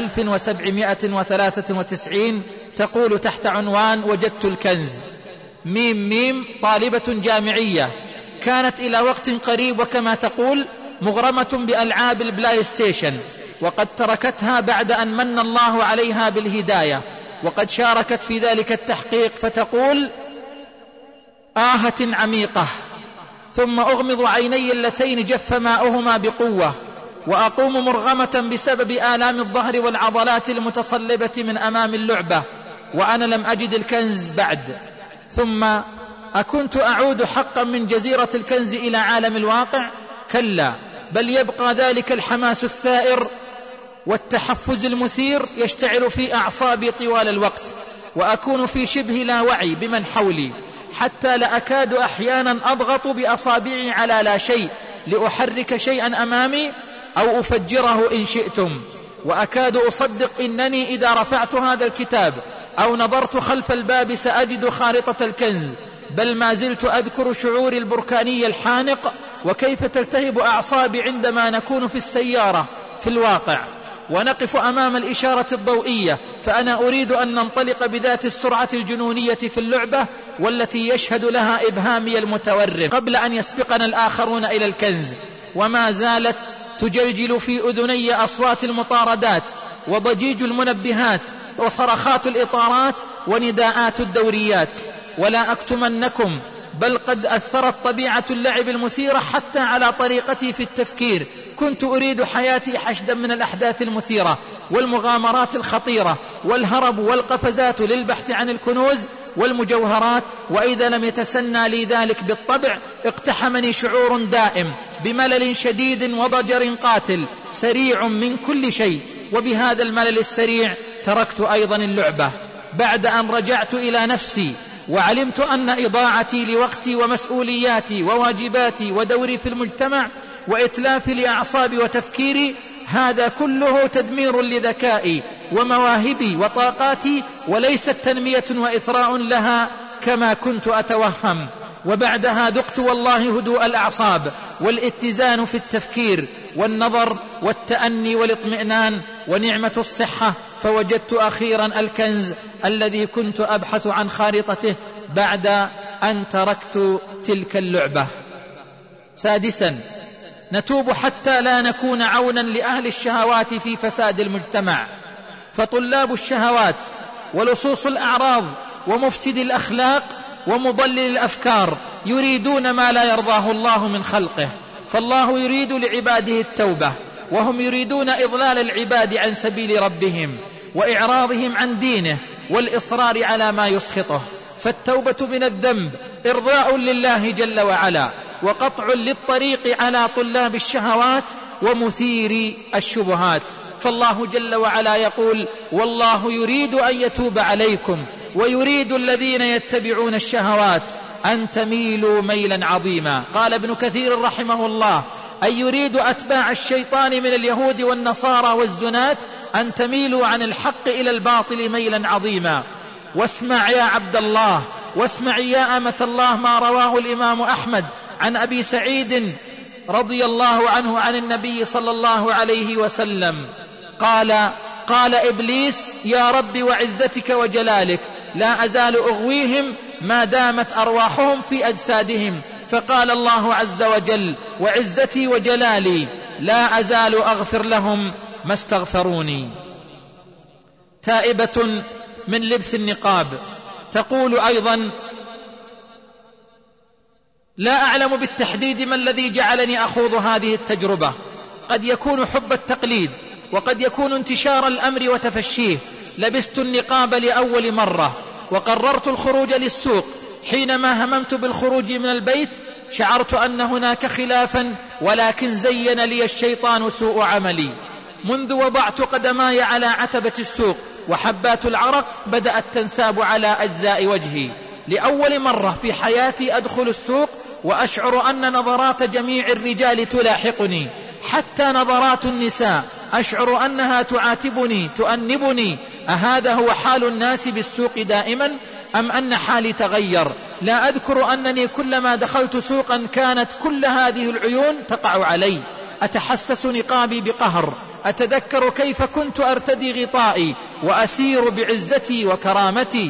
Speaker 4: 1793، تقول تحت عنوان: وجدت الكنز. ميم طالبة جامعية كانت إلى وقت قريب وكما تقول مغرمة بألعاب البلاي ستيشن، وقد تركتها بعد أن من الله عليها بالهداية، وقد شاركت في ذلك التحقيق. فتقول: آهة عميقة، ثم أغمض عيني اللتين جف ماؤهما بقوة، وأقوم مرغمة بسبب آلام الظهر والعضلات المتصلبة من أمام اللعبة، وأنا لم أجد الكنز بعد. ثم أكنت أعود حقا من جزيرة الكنز إلى عالم الواقع؟ كلا، بل يبقى ذلك الحماس الثائر والتحفز المثير يشتعل في أعصابي طوال الوقت، وأكون في شبه لا وعي بمن حولي، حتى لأكاد أحيانا أضغط بأصابعي على لا شيء لأحرك شيئا أمامي أو أفجره إن شئتم، وأكاد أصدق إنني إذا رفعت هذا الكتاب أو نظرت خلف الباب سأجد خارطة الكنز. بل ما زلت أذكر شعوري البركاني الحانق، وكيف تلتهب أعصابي عندما نكون في السيارة في الواقع ونقف أمام الإشارة الضوئية، فأنا أريد أن ننطلق بذات السرعة الجنونية في اللعبة، والتي يشهد لها إبهامي المتورم قبل أن يسبقنا الآخرون إلى الكنز. وما زالت تجلجل في أذني أصوات المطاردات وضجيج المنبهات وصرخات الإطارات ونداءات الدوريات. ولا أكتمنكم، بل قد أثرت طبيعة اللعب المثيرة حتى على طريقتي في التفكير. كنت أريد حياتي حشدا من الأحداث المثيرة والمغامرات الخطيرة والهرب والقفزات للبحث عن الكنوز والمجوهرات، وإذا لم يتسنى لي ذلك بالطبع اقتحمني شعور دائم بملل شديد وضجر قاتل سريع من كل شيء، وبهذا الملل السريع تركت أيضا اللعبة بعد أن رجعت إلى نفسي وعلمت أن إضاعتي لوقتي ومسؤولياتي وواجباتي ودوري في المجتمع وإتلافي لأعصابي وتفكيري هذا كله تدمير لذكائي ومواهبي وطاقاتي، وليست تنمية وإثراء لها كما كنت أتوهم. وبعدها ذقت والله هدوء الأعصاب والاتزان في التفكير والنظر والتأني والاطمئنان ونعمة الصحة، فوجدت أخيرا الكنز الذي كنت أبحث عن خارطته بعد أن تركت تلك اللعبة. سادسا، نتوب حتى لا نكون عونا لأهل الشهوات في فساد المجتمع، فطلاب الشهوات ولصوص الأعراض ومفسد الأخلاق ومضلل الأفكار يريدون ما لا يرضاه الله من خلقه، فالله يريد لعباده التوبة وهم يريدون إضلال العباد عن سبيل ربهم وإعراضهم عن دينه والإصرار على ما يسخطه. فالتوبة من الذنب إرضاء لله جل وعلا وقطع للطريق على طلاب الشهوات ومثير الشبهات، فالله جل وعلا يقول: والله يريد أن يتوب عليكم ويريد الذين يتبعون الشهوات أن تميلوا ميلا عظيما. قال ابن كثير رحمه الله: أي يريد أتباع الشيطان من اليهود والنصارى والزنات أن تميلوا عن الحق إلى الباطل ميلا عظيما. واسمع يا عبد الله، واسمع يا أمة الله ما رواه الإمام أحمد عن أبي سعيد رضي الله عنه عن النبي صلى الله عليه وسلم قال إبليس: يا رب وعزتك وجلالك لا أزال أغويهم ما دامت أرواحهم في أجسادهم. فقال الله عز وجل: وعزتي وجلالي لا أزال أغفر لهم ما استغفروني. تائبة من لبس النقاب تقول أيضا: لا أعلم بالتحديد ما الذي جعلني أخوض هذه التجربة، قد يكون حب التقليد وقد يكون انتشار الأمر وتفشيه. لبست النقاب لأول مرة وقررت الخروج للسوق. حينما هممت بالخروج من البيت شعرت أن هناك خلافا، ولكن زين لي الشيطان سوء عملي. منذ وضعت قدماي على عتبة السوق وحبات العرق بدأت تنساب على أجزاء وجهي. لأول مرة في حياتي أدخل السوق وأشعر أن نظرات جميع الرجال تلاحقني، حتى نظرات النساء أشعر أنها تعاتبني تؤنبني. أهذا هو حال الناس بالسوق دائما أم أن حالي تغير؟ لا أذكر أنني كلما دخلت سوقا كانت كل هذه العيون تقع علي. أتحسس نقابي بقهر، أتذكر كيف كنت أرتدي غطائي وأسير بعزتي وكرامتي.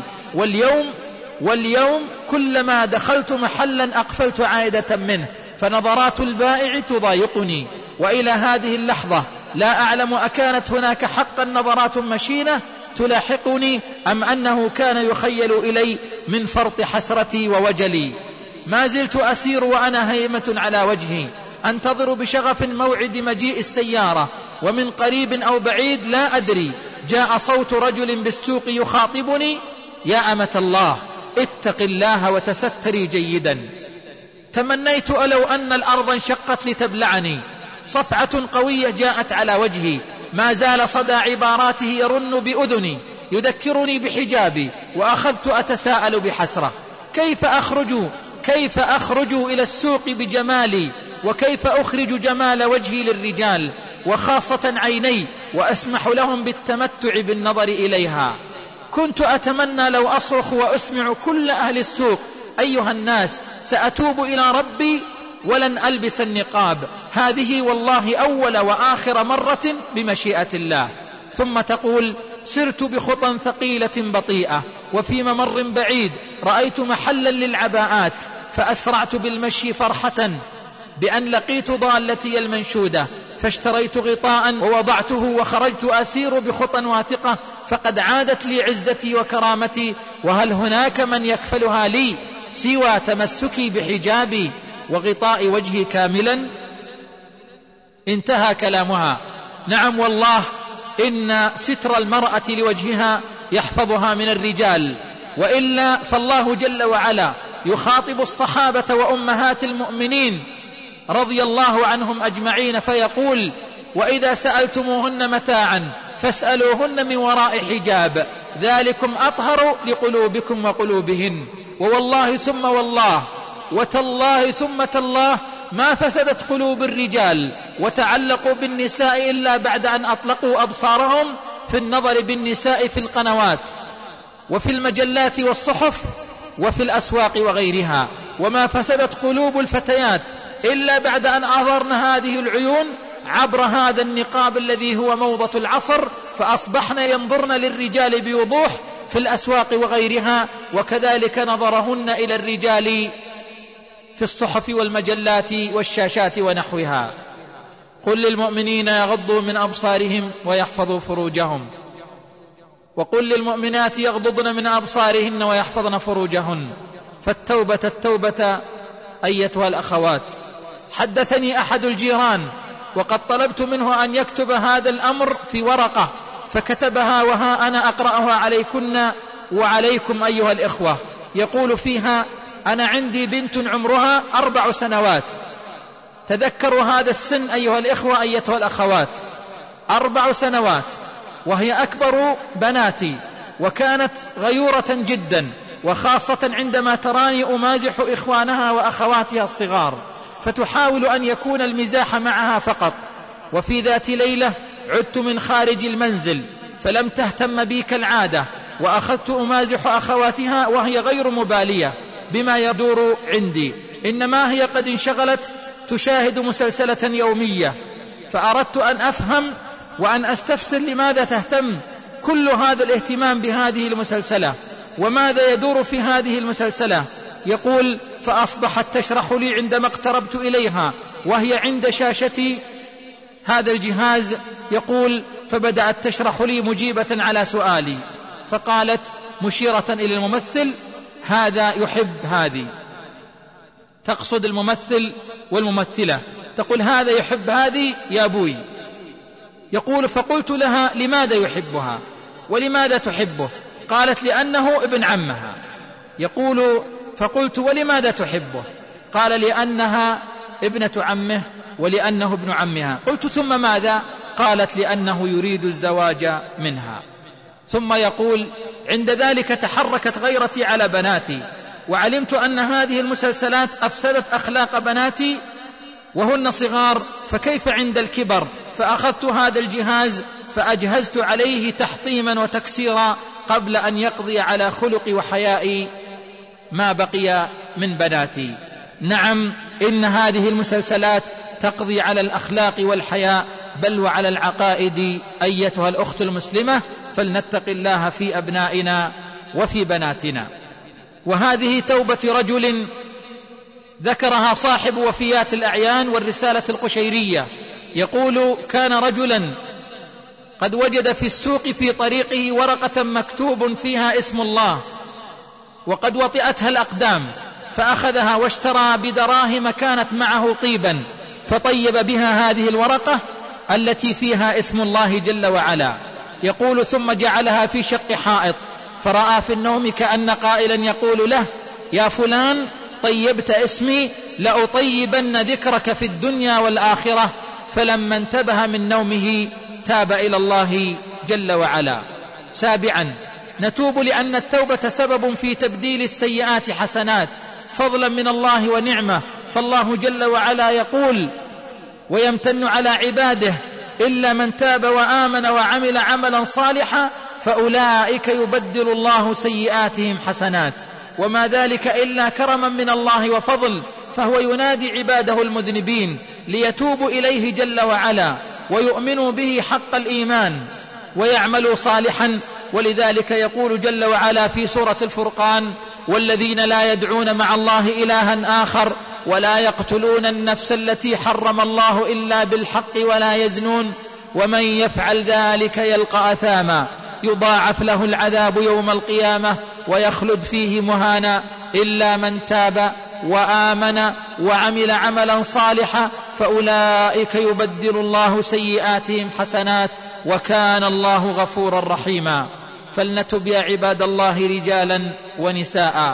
Speaker 4: واليوم كلما دخلت محلا أقفلت عائدة منه، فنظرات البائع تضايقني. وإلى هذه اللحظة لا أعلم أكانت هناك حقا نظرات مشينة تلاحقني أم أنه كان يخيل إلي من فرط حسرتي ووجلي. ما زلت أسير وأنا هيمة على وجهي، أنتظر بشغف موعد مجيء السيارة، ومن قريب أو بعيد لا أدري جاء صوت رجل بالسوق يخاطبني: يا أمة الله اتق الله وتستري جيدا. تمنيت لو أن الأرض انشقت لتبلعني. صفعة قوية جاءت على وجهي، ما زال صدى عباراته يرن بأذني يذكرني بحجابي، وأخذت أتساءل بحسرة: كيف أخرج إلى السوق بجمالي، وكيف أخرج جمال وجهي للرجال وخاصة عيني وأسمح لهم بالتمتع بالنظر إليها؟ كنت أتمنى لو أصرخ وأسمع كل أهل السوق: أيها الناس سأتوب إلى ربي ولن ألبس النقاب، هذه والله أول وآخر مرة بمشيئة الله. ثم تقول: سرت بخطى ثقيلة بطيئة، وفي ممر بعيد رأيت محلا للعباءات، فأسرعت بالمشي فرحة بأن لقيت ضالتي المنشودة، فاشتريت غطاء ووضعته وخرجت أسير بخطى واثقة، فقد عادت لي عزتي وكرامتي، وهل هناك من يكفلها لي سوى تمسكي بحجابي وغطاء وجهي كاملا؟ انتهى كلامها. نعم والله إن ستر المرأة لوجهها يحفظها من الرجال، وإلا فالله جل وعلا يخاطب الصحابة وأمهات المؤمنين رضي الله عنهم أجمعين فيقول: وإذا سألتموهن متاعا فاسألوهن من وراء حجاب ذلكم أطهر لقلوبكم وقلوبهن. ووالله ثم والله وتالله ثم تالله ما فسدت قلوب الرجال وتعلقوا بالنساء إلا بعد أن أطلقوا أبصارهم في النظر بالنساء في القنوات وفي المجلات والصحف وفي الأسواق وغيرها، وما فسدت قلوب الفتيات إلا بعد أن أظهرن هذه العيون عبر هذا النقاب الذي هو موضة العصر، فأصبحن ينظرن للرجال بوضوح في الأسواق وغيرها، وكذلك نظرهن إلى الرجال في الصحف والمجلات والشاشات ونحوها. قل للمؤمنين يغضوا من أبصارهم ويحفظوا فروجهم، وقل للمؤمنات يغضضن من أبصارهن ويحفظن فروجهن. فالتوبة التوبة أيتها الأخوات. حدثني أحد الجيران وقد طلبت منه أن يكتب هذا الأمر في ورقة، فكتبها وها أنا أقرأها عليكن وعليكم أيها الإخوة. يقول فيها: أنا عندي بنت عمرها 4 سنوات. تذكروا هذا السن أيها الإخوة أيتها الأخوات، 4 سنوات، وهي أكبر بناتي، وكانت غيورة جدا، وخاصة عندما تراني أمازح إخوانها وأخواتها الصغار، فتحاول أن يكون المزاح معها فقط. وفي ذات ليلة عدت من خارج المنزل فلم تهتم بي كالعادة، وأخذت أمازح أخواتها وهي غير مبالية بما يدور عندي، إنما هي قد انشغلت تشاهد مسلسلة يومية. فأردت أن أفهم وأن أستفسر لماذا تهتم كل هذا الاهتمام بهذه المسلسلة، وماذا يدور في هذه المسلسلة. يقول: فأصبحت تشرح لي عندما اقتربت إليها وهي عند شاشة هذا الجهاز. يقول: فبدأت تشرح لي مجيبة على سؤالي، فقالت مشيرة إلى الممثل: هذا يحب هذه، تقصد الممثل والممثلة، تقول هذا يحب هذه يا أبوي. يقول: فقلت لها: لماذا يحبها ولماذا تحبه؟ قالت: لأنه ابن عمها. يقول: فقلت: ولماذا تحبه؟ قال: لأنها ابنة عمه ولأنه ابن عمها. قلت: ثم ماذا؟ قالت: لأنه يريد الزواج منها. ثم يقول: عند ذلك تحركت غيرتي على بناتي، وعلمت أن هذه المسلسلات أفسدت أخلاق بناتي وهن صغار، فكيف عند الكبر؟ فأخذت هذا الجهاز فأجهزت عليه تحطيما وتكسيرا قبل أن يقضي على خلق وحياء ما بقي من بناتي. نعم، إن هذه المسلسلات تقضي على الأخلاق والحياء، بل وعلى العقائد أيتها الأخت المسلمة، فلنتق الله في أبنائنا وفي بناتنا. وهذه توبة رجل ذكرها صاحب وفيات الأعيان والرسالة القشيرية. يقول: كان رجلا قد وجد في السوق في طريقه ورقة مكتوب فيها اسم الله، وقد وطئتها الأقدام، فأخذها واشترى بدراهم كانت معه طيبا، فطيب بها هذه الورقة التي فيها اسم الله جل وعلا. يقول: ثم جعلها في شق حائط، فرأى في النوم كأن قائلا يقول له: يا فلان، طيبت اسمي، لأطيبن ذكرك في الدنيا والآخرة. فلما انتبه من نومه تاب إلى الله جل وعلا. 7. نتوب لأن التوبة سبب في تبديل السيئات حسنات فضلا من الله ونعمة. فالله جل وعلا يقول: ويمتن على عباده إلا من تاب وآمن وعمل عملا صالحا فأولئك يبدل الله سيئاتهم حسنات. وما ذلك إلا كرما من الله وفضل، فهو ينادي عباده المذنبين ليتوبوا إليه جل وعلا ويؤمنوا به حق الإيمان ويعملوا صالحا. ولذلك يقول جل وعلا في سورة الفرقان: والذين لا يدعون مع الله إلها آخر ولا يقتلون النفس التي حرم الله إلا بالحق ولا يزنون ومن يفعل ذلك يلقى أثاما يضاعف له العذاب يوم القيامة ويخلد فيه مهانا إلا من تاب وآمن وعمل عملا صالحا فأولئك يبدل الله سيئاتهم حسنات وكان الله غفورا رحيما. فلنتب يا عباد الله رجالا ونساء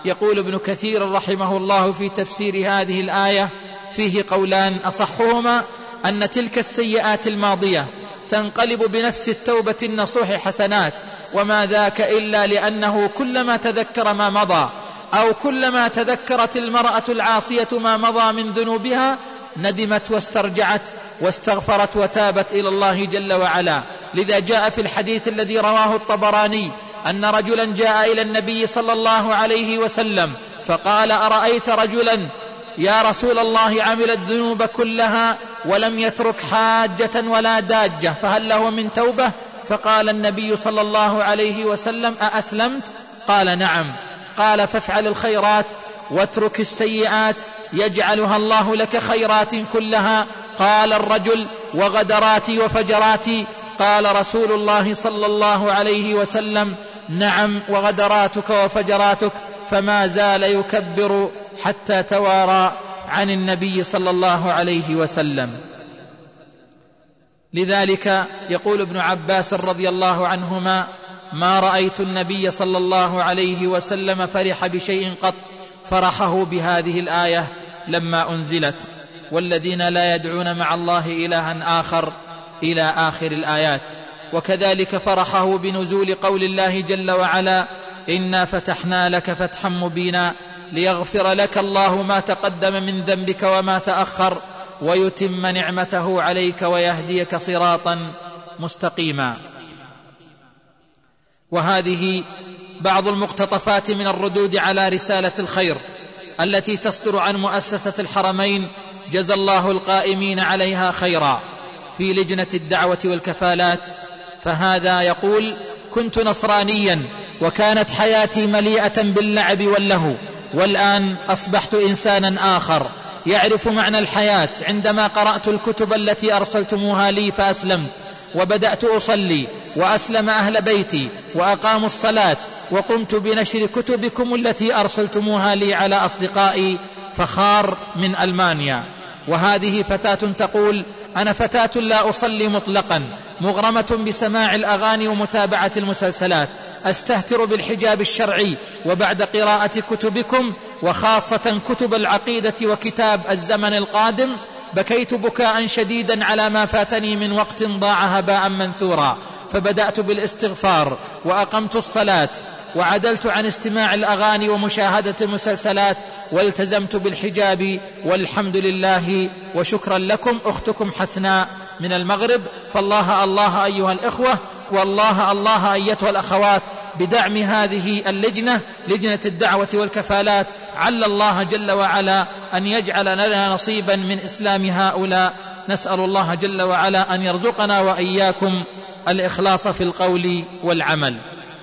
Speaker 4: يقول ابن كثير رحمه الله في تفسير هذه الآية: فيه قولان، أصحهما أن تلك السيئات الماضية تنقلب بنفس التوبة النصوح حسنات، وما ذاك إلا لأنه كلما تذكر ما مضى أو كلما تذكرت المرأة العاصية ما مضى من ذنوبها ندمت واسترجعت واستغفرت وتابت إلى الله جل وعلا. لذا جاء في الحديث الذي رواه الطبراني أن رجلا جاء إلى النبي صلى الله عليه وسلم فقال: أرأيت رجلا يا رسول الله عمل الذنوب كلها ولم يترك حاجة ولا داجة، فهل له من توبة؟ فقال النبي صلى الله عليه وسلم: أأسلمت؟ قال: نعم. قال: فافعل الخيرات واترك السيئات يجعلها الله لك خيرات كلها. قال الرجل: وغدراتي وفجراتي؟ قال رسول الله صلى الله عليه وسلم: نعم، وغدراتك وفجراتك. فما زال يكبر حتى توارى عن النبي صلى الله عليه وسلم. لذلك يقول ابن عباس رضي الله عنهما: ما رأيت النبي صلى الله عليه وسلم فرح بشيء قط فرحه بهذه الآية لما أنزلت: والذين لا يدعون مع الله إلها آخر إلى آخر الآيات. وكذلك فرحه بنزول قول الله جل وعلا: إنا فتحنا لك فتحا مبينا ليغفر لك الله ما تقدم من ذنبك وما تأخر ويتم نعمته عليك ويهديك صراطا مستقيما. وهذه بعض المقتطفات من الردود على رسالة الخير التي تصدر عن مؤسسة الحرمين، جزى الله القائمين عليها خيرا، في لجنة الدعوة والكفالات. فهذا يقول: كنت نصرانيا وكانت حياتي مليئة باللعب واللهو، والآن أصبحت إنسانا آخر يعرف معنى الحياة عندما قرأت الكتب التي أرسلتموها لي فأسلمت، وبدأت أصلي وأسلم أهل بيتي وأقاموا الصلاة، وقمت بنشر كتبكم التي أرسلتموها لي على أصدقائي. فخار من ألمانيا. وهذه فتاة تقول: أنا فتاة لا أصلي مطلقا، مغرمة بسماع الأغاني ومتابعة المسلسلات، أستهتر بالحجاب الشرعي، وبعد قراءة كتبكم وخاصة كتب العقيدة وكتاب الزمن القادم بكيت بكاء شديدا على ما فاتني من وقت ضاع هباء منثورا، فبدأت بالاستغفار وأقمت الصلاة وعدلت عن استماع الأغاني ومشاهدة المسلسلات والتزمت بالحجاب، والحمد لله وشكرا لكم. أختكم حسناء من المغرب. فالله الله أيها الإخوة، والله الله أيتها الأخوات بدعم هذه اللجنة، لجنة الدعوة والكفالات. عل الله جل وعلا أن يجعل لنا نصيبا من إسلام هؤلاء. نسأل الله جل وعلا أن يرزقنا وإياكم الإخلاص في القول والعمل.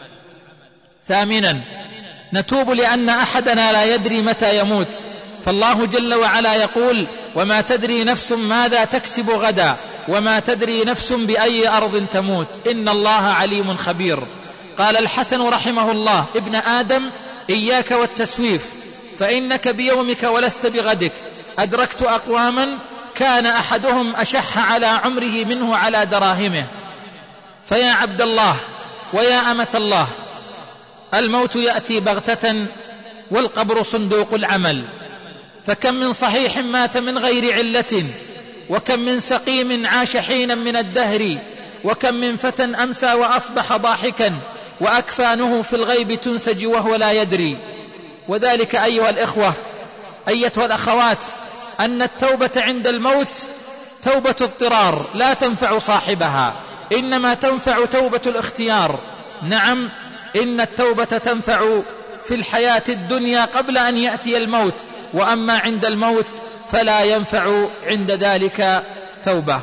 Speaker 4: ثامنا، نتوب لأن أحدنا لا يدري متى يموت، فالله جل وعلا يقول: وما تدري نفس ماذا تكسب غدا وما تدري نفس بأي أرض تموت، إن الله عليم خبير. قال الحسن رحمه الله: ابن آدم، إياك والتسويف، فإنك بيومك ولست بغدك. أدركت أقواما كان أحدهم أشح على عمره منه على دراهمه. فيا عبد الله ويا أمة الله، الموت يأتي بغتة والقبر صندوق العمل. فكم من صحيح مات من غير علة، وكم من سقيم عاش حينا من الدهر، وكم من فتى أمسى وأصبح ضاحكا وأكفانه في الغيب تنسج وهو لا يدري. وذلك أيها الإخوة أيتها الأخوات أن التوبة عند الموت توبة اضطرار لا تنفع صاحبها، إنما تنفع توبة الاختيار. نعم، إن التوبة تنفع في الحياة الدنيا قبل أن يأتي الموت، وأما عند الموت فلا ينفع عند ذلك توبة.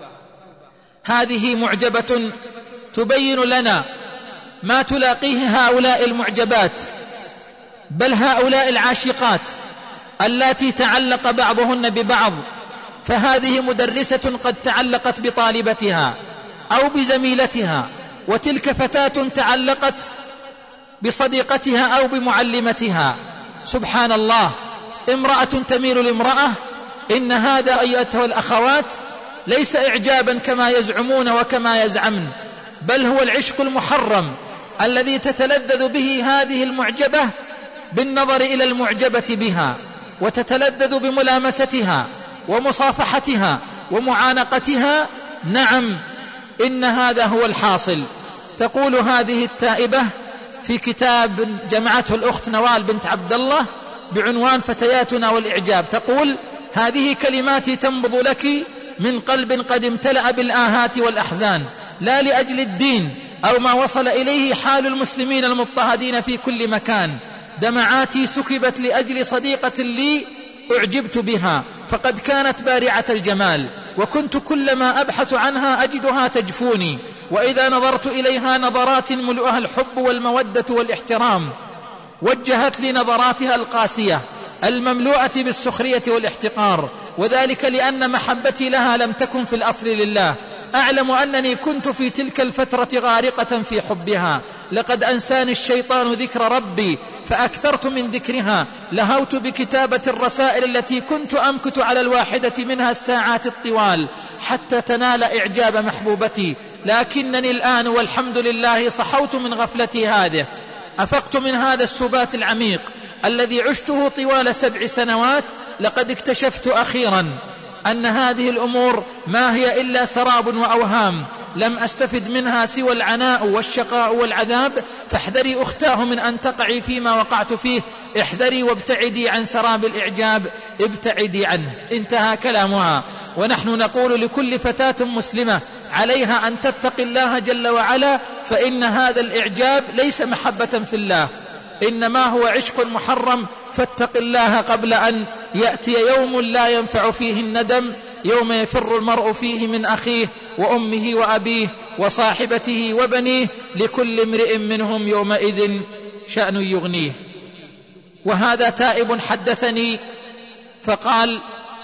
Speaker 4: هذه معجبة تبين لنا ما تلاقيه هؤلاء المعجبات، بل هؤلاء العاشقات اللاتي تعلق بعضهن ببعض. فهذه مدرسة قد تعلقت بطالبتها أو بزميلتها، وتلك فتاة تعلقت بصديقتها أو بمعلمتها. سبحان الله، امرأة تميل لامرأة. إن هذا أيتها الأخوات ليس إعجابا كما يزعمون وكما يزعمن، بل هو العشق المحرم الذي تتلذذ به هذه المعجبة بالنظر إلى المعجبة بها وتتلذذ بملامستها ومصافحتها ومعانقتها، نعم إن هذا هو الحاصل. تقول هذه التائبة في كتاب جمعته الأخت نوال بنت عبد الله بعنوان فتياتنا والإعجاب، تقول: هذه كلماتي تنبض لك من قلب قد امتلأ بالآهات والأحزان، لا لأجل الدين أو ما وصل إليه حال المسلمين المضطهدين في كل مكان. دمعاتي سكبت لأجل صديقة لي أعجبت بها، فقد كانت بارعة الجمال، وكنت كلما أبحث عنها أجدها تجفوني، وإذا نظرت إليها نظرات ملؤها الحب والمودة والاحترام، وجهت لي نظراتها القاسية المملوءة بالسخرية والاحتقار، وذلك لأن محبتي لها لم تكن في الأصل لله. أعلم أنني كنت في تلك الفترة غارقة في حبها، لقد أنساني الشيطان ذكر ربي فأكثرت من ذكرها، لهوت بكتابة الرسائل التي كنت أمكث على الواحدة منها الساعات الطوال حتى تنال إعجاب محبوبتي، لكنني الآن والحمد لله صحوت من غفلتي هذه، أفقت من هذا السبات العميق الذي عشته طوال 7 سنوات. لقد اكتشفت أخيرا أن هذه الأمور ما هي إلا سراب وأوهام لم أستفد منها سوى العناء والشقاء والعذاب، فاحذري أختاه من أن تقعي فيما وقعت فيه، احذري وابتعدي عن سراب الإعجاب، ابتعدي عنه. انتهى كلامها. ونحن نقول لكل فتاة مسلمة عليها أن تتقي الله جل وعلا، فإن هذا الإعجاب ليس محبة في الله، إنما هو عشق محرم، فاتق الله قبل أن يأتي يوم لا ينفع فيه الندم، يوم يفر المرء فيه من أخيه وأمه وأبيه وصاحبته وبنيه، لكل امرئ منهم يومئذ شأن يغنيه. وهذا تائب حدثني فقال: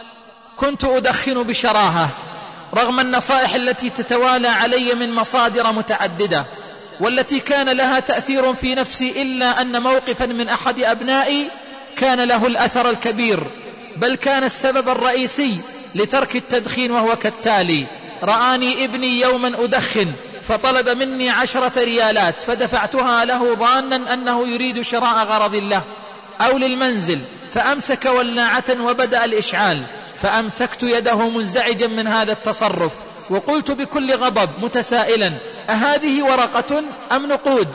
Speaker 4: كنت أدخن بشراهة رغم النصائح التي تتوالى علي من مصادر متعددة، والتي كان لها تأثير في نفسي، إلا أن موقفا من أحد أبنائي كان له الأثر الكبير، بل كان السبب الرئيسي لترك التدخين، وهو كالتالي: رآني ابني يوما أدخن فطلب مني 10 ريالات فدفعتها له ظانا أنه يريد شراء غرض له أو للمنزل، فأمسك ولاعة وبدأ الإشعال، فأمسكت يده منزعجا من هذا التصرف، وقلت بكل غضب متسائلا: أهذه ورقة أم نقود؟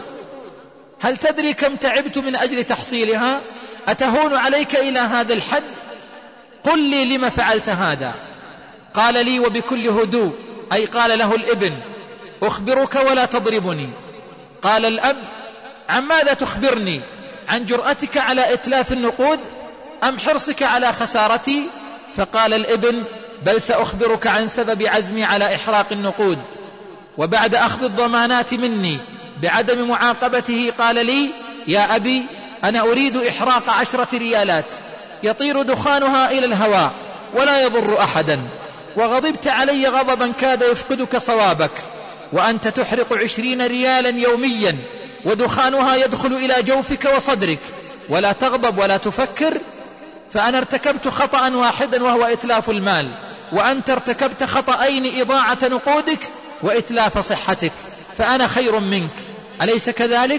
Speaker 4: هل تدري كم تعبت من أجل تحصيلها؟ أتهون عليك إلى هذا الحد؟ قل لي لما فعلت هذا. قال لي وبكل هدوء، أي قال له الابن: أخبرك ولا تضربني. قال الأب: عن ماذا تخبرني؟ عن جرأتك على إتلاف النقود أم حرصك على خسارتي؟ فقال الابن: بل سأخبرك عن سبب عزمي على إحراق النقود. وبعد أخذ الضمانات مني بعدم معاقبته قال لي: يا أبي، أنا أريد إحراق 10 ريالات يطير دخانها إلى الهواء ولا يضر أحدا، وغضبت علي غضبا كاد يفقدك صوابك، وأنت تحرق 20 ريالا يوميا ودخانها يدخل إلى جوفك وصدرك، ولا تغضب ولا تفكر. فأنا ارتكبت خطأ واحدا وهو إتلاف المال، وأنت ارتكبت خطأين: إضاعة نقودك وإتلاف صحتك، فأنا خير منك، أليس كذلك؟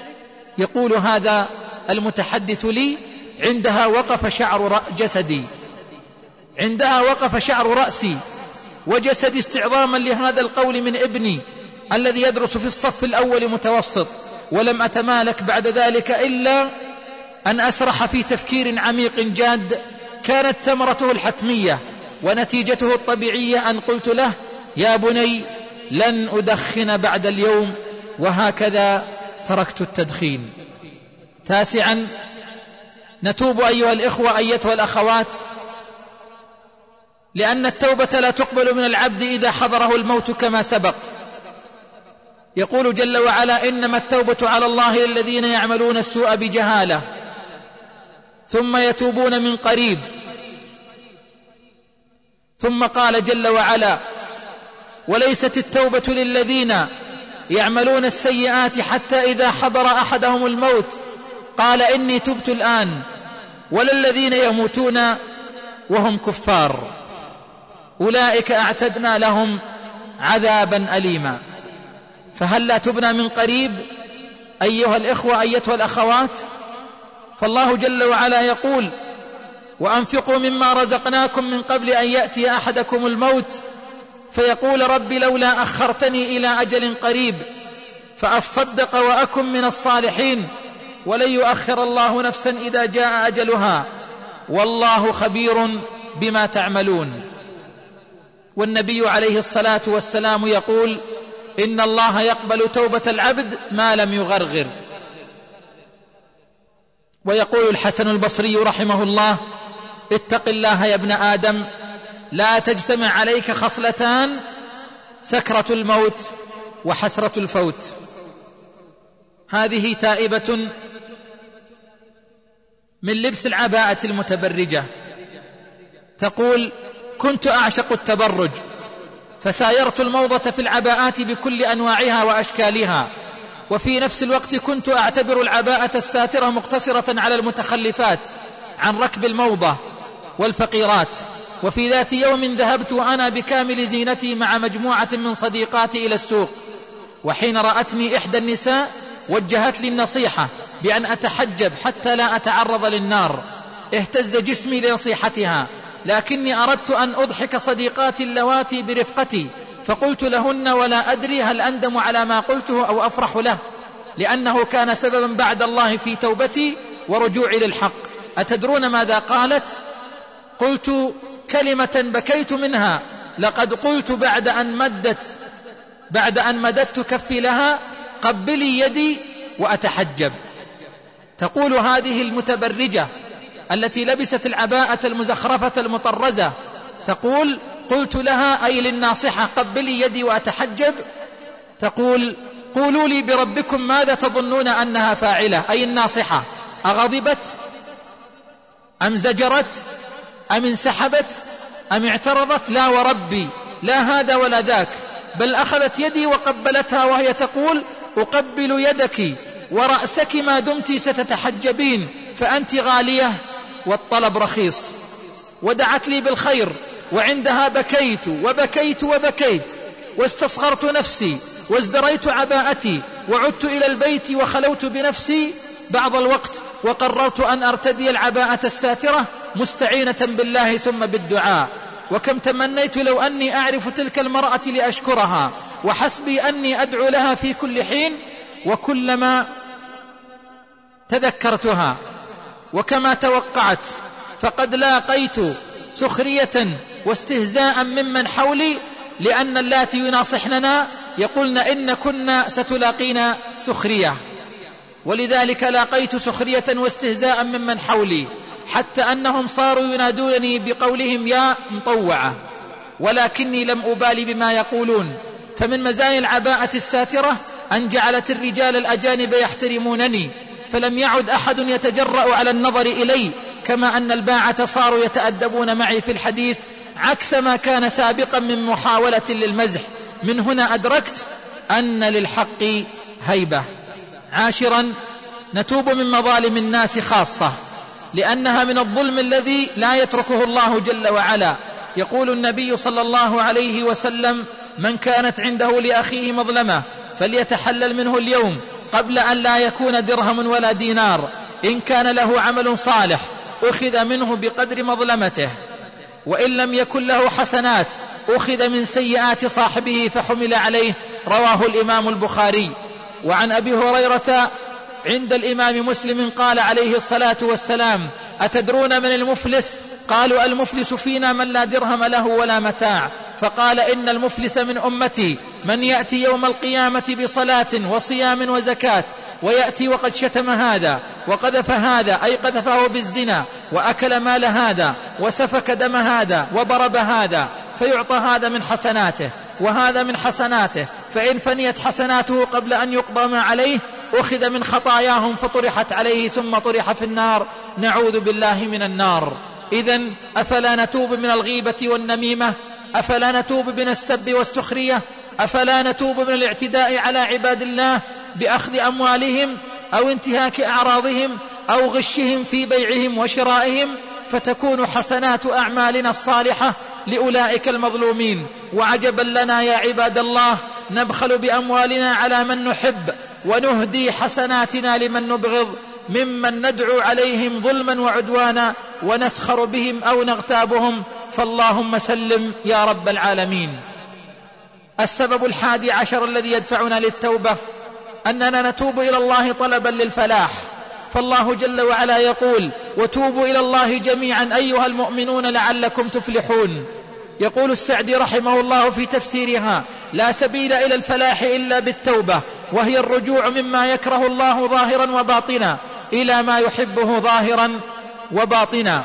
Speaker 4: يقول هذا المتحدث لي: عندها وقف شعر جسدي، عندها وقف شعر رأسي وجسدي استعظاما لهذا القول من ابني الذي يدرس في الصف الأول متوسط. ولم أتمالك بعد ذلك إلا أن أسرح في تفكير عميق جاد، كانت ثمرته الحتمية ونتيجته الطبيعية أن قلت له: يا بني، لن أدخن بعد اليوم، وهكذا تركت التدخين. 9، نتوب أيها الإخوة أيتها الأخوات، لأن التوبة لا تقبل من العبد إذا حضره الموت كما سبق. يقول جل وعلا: إنما التوبة على الله للذين يعملون السوء بجهالة ثم يتوبون من قريب. ثم قال جل وعلا: وليست التوبة للذين يعملون السيئات حتى إذا حضر أحدهم الموت قال إني تبت الآن، ولا الذين يموتون وهم كفار، أولئك أعتدنا لهم عذابا أليما. فهل لا تبنى من قريب أيها الإخوة أيتها الأخوات؟ فالله جل وعلا يقول: وأنفقوا مما رزقناكم من قبل أن يأتي أحدكم الموت فيقول رب لولا أخرتني إلى أجل قريب فأصدق وأكن من الصالحين ولن يؤخر الله نفسا إذا جاء أجلها والله خبير بما تعملون. والنبي عليه الصلاة والسلام يقول: إن الله يقبل توبة العبد ما لم يغرغر. ويقول الحسن البصري رحمه الله: اتق الله يا ابن آدم لا تجتمع عليك خصلتان: سكرة الموت وحسرة الفوت. هذه تائبة من لبس العباءة المتبرجة، تقول: كنت أعشق التبرج فسايرت الموضة في العباءات بكل أنواعها وأشكالها، وفي نفس الوقت كنت أعتبر العباءة الساترة مقتصرة على المتخلفات عن ركب الموضة والفقيرات. وفي ذات يوم ذهبت وأنا بكامل زينتي مع مجموعة من صديقاتي إلى السوق، وحين رأتني إحدى النساء وجهت لي النصيحة بأن أتحجب حتى لا أتعرض للنار. اهتز جسمي لنصيحتها، لكني أردت أن أضحك صديقاتي اللواتي برفقتي، فقلت لهن ولا أدري هل أندم على ما قلته أو أفرح له، لأنه كان سببا بعد الله في توبتي ورجوعي للحق. أتدرون ماذا قالت؟ قلت كلمة بكيت منها: لقد قلت بعد أن مددت كفي لها: قبلي يدي وأتحجب. تقول هذه المتبرجة التي لبست العباءة المزخرفة المطرزة، تقول: قلت لها أي للناصحة: قبلي يدي وأتحجب. تقول: قولوا لي بربكم ماذا تظنون أنها فاعلة، أي الناصحة؟ أغضبت أم زجرت أم انسحبت أم اعترضت؟ لا وربي، لا هذا ولا ذاك، بل أخذت يدي وقبلتها وهي تقول: أقبل يدك ورأسك ما دمت ستتحجبين، فأنت غالية والطلب رخيص. ودعت لي بالخير، وعندها بكيت وبكيت وبكيت، واستصغرت نفسي وازدريت عباءتي، وعدت إلى البيت وخلوت بنفسي بعض الوقت، وقررت أن أرتدي العباءة الساترة مستعينة بالله ثم بالدعاء. وكم تمنيت لو أني أعرف تلك المرأة لأشكرها، وحسبي أني أدعو لها في كل حين، وكلما تذكرتها وكما توقعت فقد لاقيت سخرية واستهزاء ممن حولي، لأن اللاتي يناصحننا يقولن إن كنا ستلاقينا سخرية، ولذلك لاقيت سخرية واستهزاء ممن حولي، حتى أنهم صاروا ينادونني بقولهم يا مطوعة، ولكني لم أبالي بما يقولون. فمن مزايا العباءة الساترة أن جعلت الرجال الأجانب يحترمونني، فلم يعد أحد يتجرأ على النظر إلي، كما أن الباعة صاروا يتأدبون معي في الحديث عكس ما كان سابقا من محاولة للمزح. من هنا أدركت أن للحق هيبة. عاشرا، نتوب من مظالم الناس خاصة، لأنها من الظلم الذي لا يتركه الله جل وعلا. يقول النبي صلى الله عليه وسلم: من كانت عنده لأخيه مظلمة فليتحلل منه اليوم قبل أن لا يكون درهم ولا دينار. إن كان له عمل صالح أخذ منه بقدر مظلمته، وإن لم يكن له حسنات أخذ من سيئات صاحبه فحمل عليه. رواه الإمام البخاري. وعن أبي هريرة عند الإمام مسلم قال عليه الصلاة والسلام: أتدرون من المفلس؟ قالوا: المفلس فينا من لا درهم له ولا متاع. فقال: إن المفلس من أمتي من يأتي يوم القيامة بصلاة وصيام وزكاة، ويأتي وقد شتم هذا وقذف هذا، أي قذفه بالزنا، وأكل مال هذا وسفك دم هذا وضرب هذا، فيعطى هذا من حسناته وهذا من حسناته، فإن فنيت حسناته قبل أن يقضى ما عليه أخذ من خطاياهم فطرحت عليه ثم طرح في النار. نعوذ بالله من النار. إذن أفلا نتوب من الغيبة والنميمة؟ أفلا نتوب من السب والسخرية؟ أفلا نتوب من الاعتداء على عباد الله بأخذ أموالهم أو انتهاك أعراضهم أو غشهم في بيعهم وشرائهم، فتكون حسنات أعمالنا الصالحة لأولئك المظلومين. وعجبا لنا يا عباد الله، نبخل بأموالنا على من نحب ونهدي حسناتنا لمن نبغض. ممن ندعو عليهم ظلما وعدوانا ونسخر بهم أو نغتابهم، فاللهم سلم يا رب العالمين. السبب 11 الذي يدفعنا للتوبة أننا نتوب إلى الله طلبا للفلاح، فالله جل وعلا يقول: وتوبوا إلى الله جميعا أيها المؤمنون لعلكم تفلحون. يقول السعدي رحمه الله في تفسيرها: لا سبيل إلى الفلاح إلا بالتوبة، وهي الرجوع مما يكره الله ظاهرا وباطنا إلى ما يحبه ظاهرا وباطنا.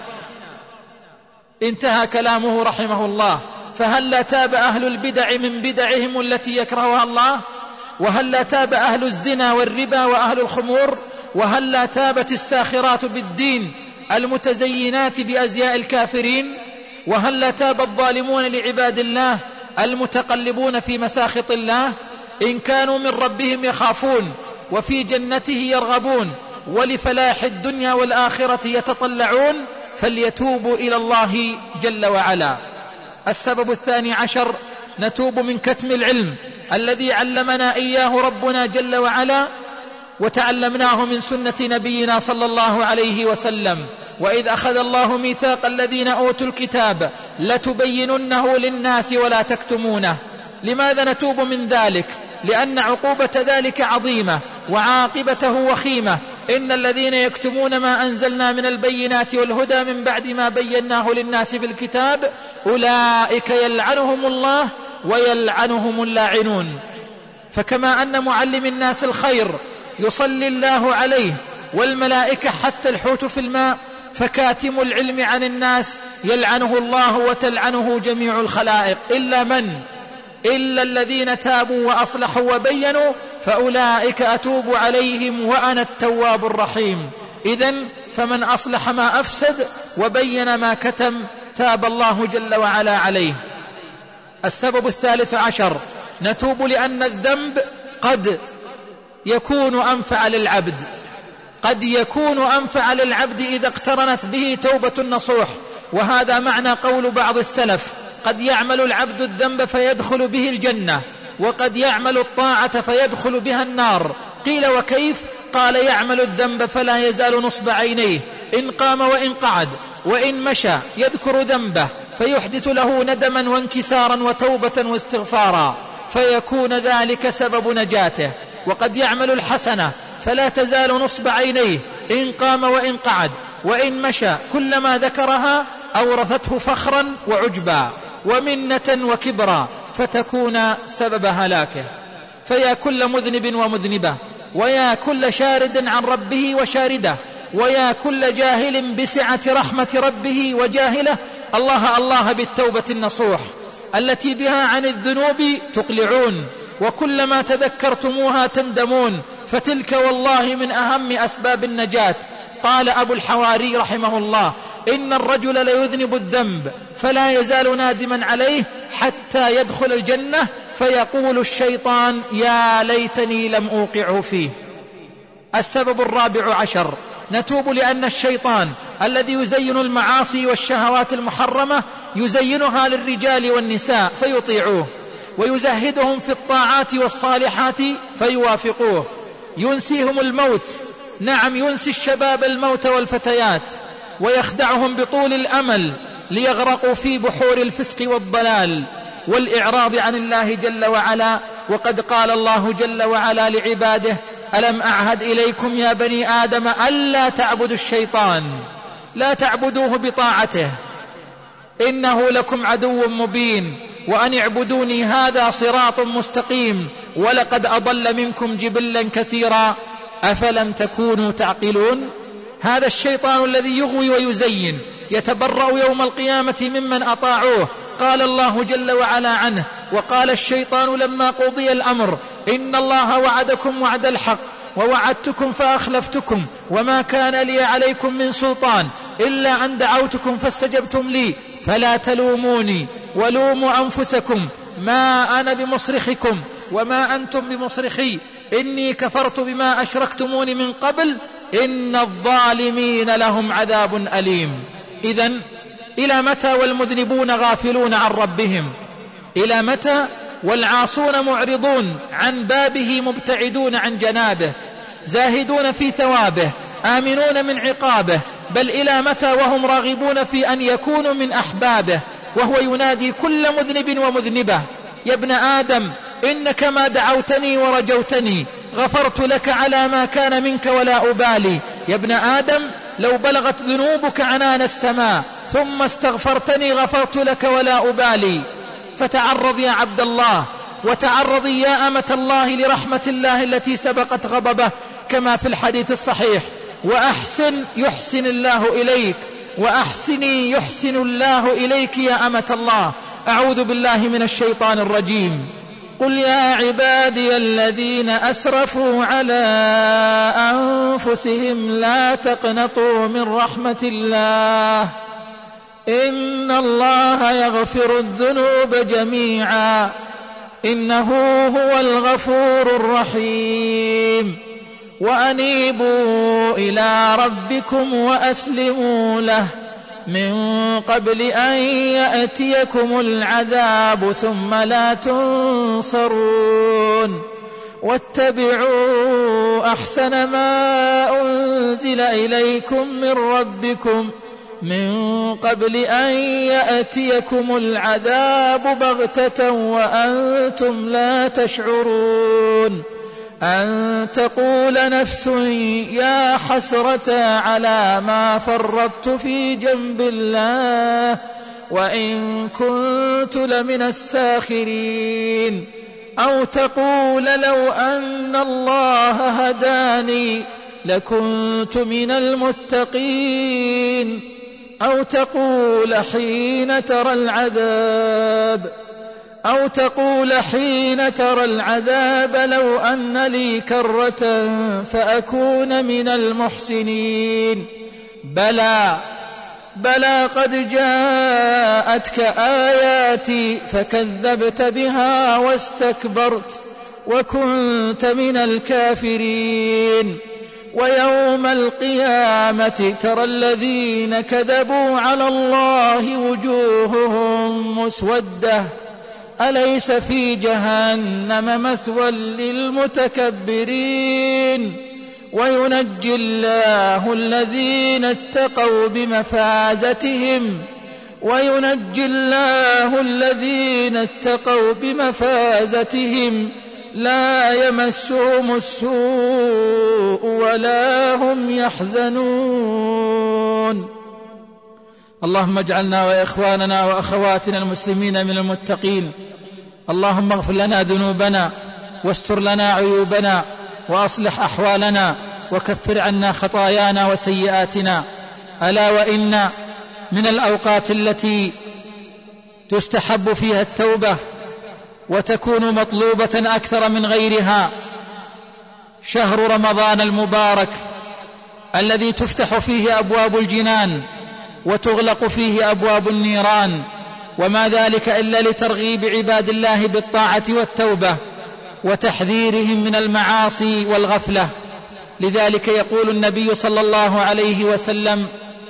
Speaker 4: انتهى كلامه رحمه الله. فهل تاب أهل البدع من بدعهم التي يكرهها الله؟ وهل تاب أهل الزنا والربا وأهل الخمور؟ وهل تابت الساخرات بالدين المتزينات بأزياء الكافرين؟ وهل تاب الظالمون لعباد الله المتقلبون في مساخط الله؟ إن كانوا من ربهم يخافون وفي جنته يرغبون ولفلاح الدنيا والآخرة يتطلعون فليتوبوا إلى الله جل وعلا. السبب 12 نتوب من كتم العلم الذي علمنا إياه ربنا جل وعلا وتعلمناه من سنة نبينا صلى الله عليه وسلم. وإذ أخذ الله ميثاق الذين أوتوا الكتاب لتبيننه للناس ولا تكتمونه. لماذا نتوب من ذلك؟ لأن عقوبة ذلك عظيمة وعاقبته وخيمة. إن الذين يكتمون ما أنزلنا من البينات والهدى من بعد ما بيناه للناس في الكتاب أولئك يلعنهم الله ويلعنهم اللاعنون. فكما أن معلم الناس الخير يصلي الله عليه والملائكة حتى الحوت في الماء، فكاتم العلم عن الناس يلعنه الله وتلعنه جميع الخلائق إلا الذين تابوا وأصلحوا وبينوا فأولئك أتوب عليهم وأنا التواب الرحيم. إذن فمن أصلح ما أفسد وبين ما كتم تاب الله جل وعلا عليه. السبب 13 نتوب لأن الذنب قد يكون أنفع للعبد، قد يكون أنفع للعبد إذا اقترنت به توبة نصوح. وهذا معنى قول بعض السلف: قد يعمل العبد الذنب فيدخل به الجنة، وقد يعمل الطاعة فيدخل بها النار. قيل وكيف؟ قال: يعمل الذنب فلا يزال نصب عينيه إن قام وإن قعد وإن مشى يذكر ذنبه فيحدث له ندما وانكسارا وتوبة واستغفارا فيكون ذلك سبب نجاته. وقد يعمل الحسنة فلا تزال نصب عينيه إن قام وإن قعد وإن مشى، كلما ذكرها أورثته فخرا وعجبا ومنة وكبرا فتكون سبب هلاكه. فيا كل مذنب ومذنبة، ويا كل شارد عن ربه وشارده، ويا كل جاهل بسعة رحمة ربه وجاهله، الله الله بالتوبة النصوح التي بها عن الذنوب تقلعون، وكلما تذكرتموها تندمون، فتلك والله من أهم أسباب النجاة. قال أبو الحواري رحمه الله: إن الرجل ليذنب الذنب فلا يزال نادما عليه حتى يدخل الجنة فيقول الشيطان: يا ليتني لم أوقعه فيه. السبب 14 نتوب لأن الشيطان الذي يزين المعاصي والشهوات المحرمة يزينها للرجال والنساء فيطيعوه، ويزهدهم في الطاعات والصالحات فيوافقوه، ينسيهم الموت، نعم ينسي الشباب الموت والفتيات، ويخدعهم بطول الأمل ليغرقوا في بحور الفسق والضلال والإعراض عن الله جل وعلا. وقد قال الله جل وعلا لعباده: ألم أعهد إليكم يا بني آدم ألا تعبدوا الشيطان، لا تعبدوه بطاعته، إنه لكم عدو مبين، وأن اعبدوني هذا صراط مستقيم، ولقد أضل منكم جبلا كثيرا أفلم تكونوا تعقلون. هذا الشيطان الذي يغوي ويزين يتبرأ يوم القيامة ممن أطاعوه. قال الله جل وعلا عنه: وقال الشيطان لما قضي الأمر إن الله وعدكم وعد الحق ووعدتكم فأخلفتكم وما كان لي عليكم من سلطان إلا أن دعوتكم فاستجبتم لي فلا تلوموني ولوموا أنفسكم ما أنا بمصرخكم وما أنتم بمصرخي إني كفرت بما أشركتمون من قبل إن الظالمين لهم عذاب أليم. إذن إلى متى والمذنبون غافلون عن ربهم؟ إلى متى والعاصون معرضون عن بابه مبتعدون عن جنابه، زاهدون في ثوابه آمنون من عقابه، بل إلى متى وهم راغبون في أن يكونوا من أحبابه، وهو ينادي كل مذنب ومذنبة: يا ابن آدم إنك ما دعوتني ورجوتني غفرت لك على ما كان منك ولا أبالي. يا ابن آدم لو بلغت ذنوبك عنان السماء ثم استغفرتني غفرت لك ولا أبالي. فتعرض يا عبد الله، وتعرضي يا أمة الله لرحمة الله التي سبقت غضبه كما في الحديث الصحيح: وأحسن يحسن الله إليك، وأحسني يحسن الله إليك يا أمة الله. أعوذ بالله من الشيطان الرجيم. قل يا عبادي الذين أسرفوا على أنفسهم لا تقنطوا من رحمة الله إن الله يغفر الذنوب جميعا إنه هو الغفور الرحيم. وأنيبوا إلى ربكم وأسلموا له من قبل أن يأتيكم العذاب ثم لا تنصرون. واتبعوا أحسن ما أنزل إليكم من ربكم من قبل أن يأتيكم العذاب بغتة وأنتم لا تشعرون. أن تقول نفس يا حسرة على ما فرطت في جنب الله وإن كنت لمن الساخرين. أو تقول لو أن الله هداني لكنت من المتقين. أو تقول حين ترى العذاب لو أن لي كرة فأكون من المحسنين. بلى قد جاءتك آياتي فكذبت بها واستكبرت وكنت من الكافرين. ويوم القيامة ترى الذين كذبوا على الله وجوههم مسودة أليس في جهنم مثوى للمتكبرين. وينجي الله الذين اتقوا بمفازتهم لا يمسهم السوء ولا هم يحزنون. اللهم اجعلنا وإخواننا وأخواتنا المسلمين من المتقين. اللهم اغفر لنا ذنوبنا واستر لنا عيوبنا وأصلح أحوالنا وكفر عنا خطايانا وسيئاتنا. ألا وإن من الأوقات التي تستحب فيها التوبة وتكون مطلوبة أكثر من غيرها شهر رمضان المبارك الذي تفتح فيه أبواب الجنان وتغلق فيه أبواب النيران، وما ذلك إلا لترغيب عباد الله بالطاعة والتوبة وتحذيرهم من المعاصي والغفلة. لذلك يقول النبي صلى الله عليه وسلم: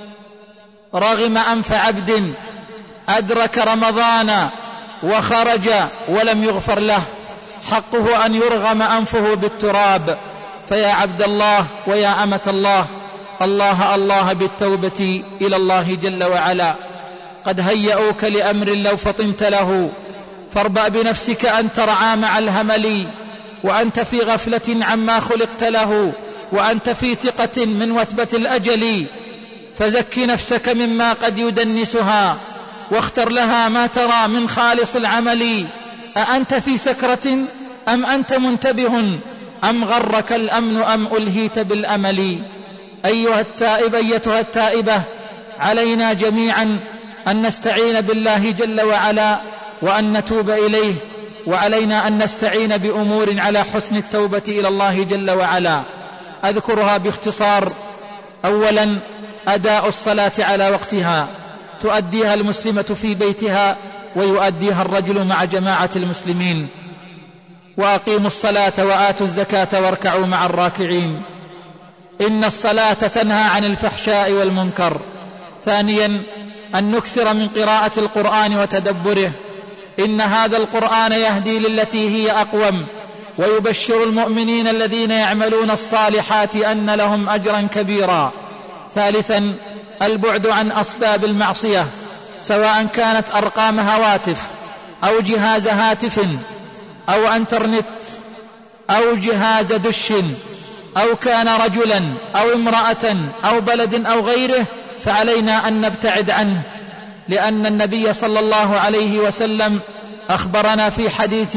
Speaker 4: رغم أنف عبد أدرك رمضان وخرج ولم يغفر له، حقه أن يرغم أنفه بالتراب. فيا عبد الله ويا أمة الله، الله بالتوبة إلى الله جل وعلا. قد هيئوك لأمر لو فطنت له، فاربأ بنفسك أن ترعى مع الهمل وأنت في غفلة عما خلقت له، وأنت في ثقة من وثبة الأجل. فزك نفسك مما قد يدنسها واختر لها ما ترى من خالص العمل. أأنت في سكرة أم أنت منتبه أم غرك الأمن أم ألهيت بالأمل. أيتها التائبة، علينا جميعا أن نستعين بالله جل وعلا وأن نتوب إليه، وعلينا أن نستعين بأمور على حسن التوبة إلى الله جل وعلا. أذكرها باختصار. أولا، أداء الصلاة على وقتها، تؤديها المسلمة في بيتها ويؤديها الرجل مع جماعة المسلمين. وأقيموا الصلاة وآتوا الزكاة واركعوا مع الراكعين، إن الصلاة تنهى عن الفحشاء والمنكر. ثانيا، أن نكثر من قراءة القرآن وتدبره، إن هذا القرآن يهدي للتي هي أقوم ويبشر المؤمنين الذين يعملون الصالحات أن لهم أجرا كبيرا. ثالثا البعد عن أسباب المعصية، سواء كانت أرقام هواتف أو جهاز هاتف أو انترنت أو جهاز دش أو كان رجلا أو امرأة أو بلد أو غيره، فعلينا أن نبتعد عنه، لأن النبي صلى الله عليه وسلم أخبرنا في حديث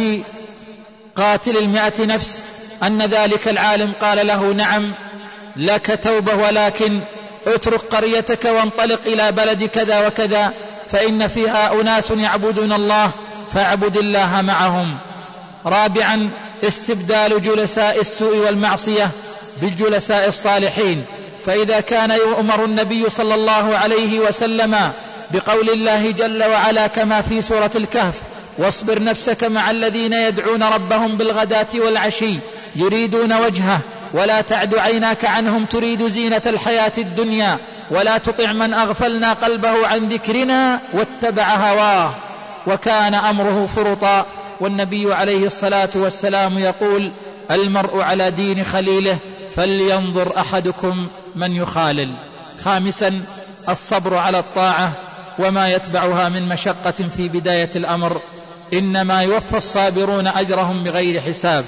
Speaker 4: قاتل 100 نفس أن ذلك العالم قال له: نعم لك توبة، ولكن اترك قريتك وانطلق إلى بلد كذا وكذا فإن فيها أناس يعبدون الله فاعبد الله معهم. رابعا استبدال جلساء السوء والمعصية بالجلساء الصالحين، فإذا كان يؤمر النبي صلى الله عليه وسلم بقول الله جل وعلا كما في سورة الكهف: واصبر نفسك مع الذين يدعون ربهم بالغداة والعشي يريدون وجهه ولا تعد عيناك عنهم تريد زينة الحياة الدنيا ولا تطع من أغفلنا قلبه عن ذكرنا واتبع هواه وكان أمره فرطا. والنبي عليه الصلاة والسلام يقول: المرء على دين خليله فلينظر أحدكم من يخالل. خامسا الصبر على الطاعة وما يتبعها من مشقة في بداية الأمر، إنما يوفى الصابرون أجرهم بغير حساب،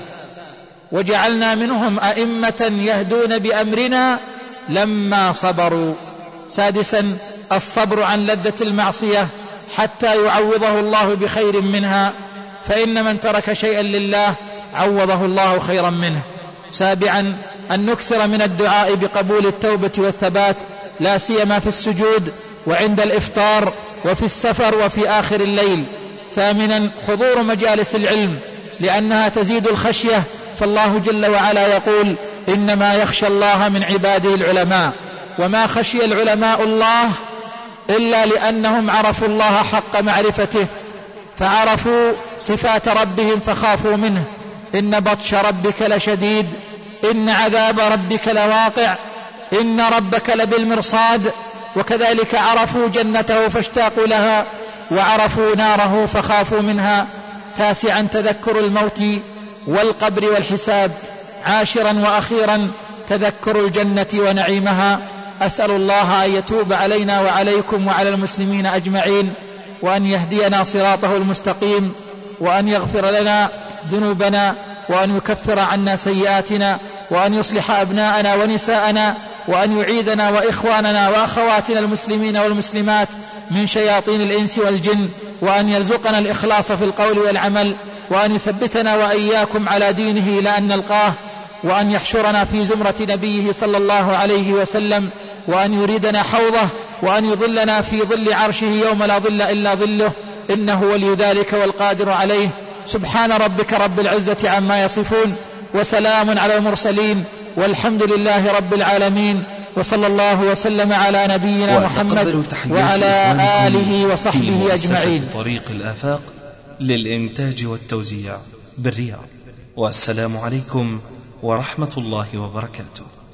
Speaker 4: وجعلنا منهم أئمة يهدون بأمرنا لما صبروا. سادسا الصبر عن لذة المعصية حتى يعوضه الله بخير منها، فإن من ترك شيئا لله عوضه الله خيرا منه. سابعا أن نكثر من الدعاء بقبول التوبة والثبات، لا سيما في السجود وعند الإفطار وفي السفر وفي آخر الليل. ثامنا حضور مجالس العلم لأنها تزيد الخشية، فالله جل وعلا يقول: إنما يخشى الله من عباده العلماء، وما خشي العلماء الله إلا لأنهم عرفوا الله حق معرفته، فعرفوا صفات ربهم فخافوا منه. إن بطش ربك لشديد، إن عذاب ربك لواقع، إن ربك لبالمرصاد. وكذلك عرفوا جنته فاشتاقوا لها، وعرفوا ناره فخافوا منها. تاسعا تذكر الموت والقبر والحساب. عاشرا وأخيرا تذكر الجنة ونعيمها. أسأل الله أن يتوب علينا وعليكم وعلى المسلمين أجمعين، وأن يهدينا صراطه المستقيم، وأن يغفر لنا ذنوبنا، وأن يكفر عنا سيئاتنا، وأن يصلح أبناءنا ونساءنا، وأن يعيذنا وإخواننا وأخواتنا المسلمين والمسلمات من شياطين الإنس والجن، وأن يرزقنا الإخلاص في القول والعمل، وأن يثبتنا وإياكم على دينه إلى أن نلقاه، وأن يحشرنا في زمرة نبيه صلى الله عليه وسلم، وأن يريدنا حوضه، وأن يظلنا في ظل عرشه يوم لا ظل إلا ظله، إنه ولي ذلك والقادر عليه. سبحان ربك رب العزة عما يصفون، وسلام على المرسلين، والحمد لله رب العالمين، وصلى الله وسلم على نبينا محمد وعلى آله وصحبه أجمعين.
Speaker 1: طريق الآفاق للإنتاج والتوزيع بالرياض. والسلام عليكم ورحمة الله وبركاته.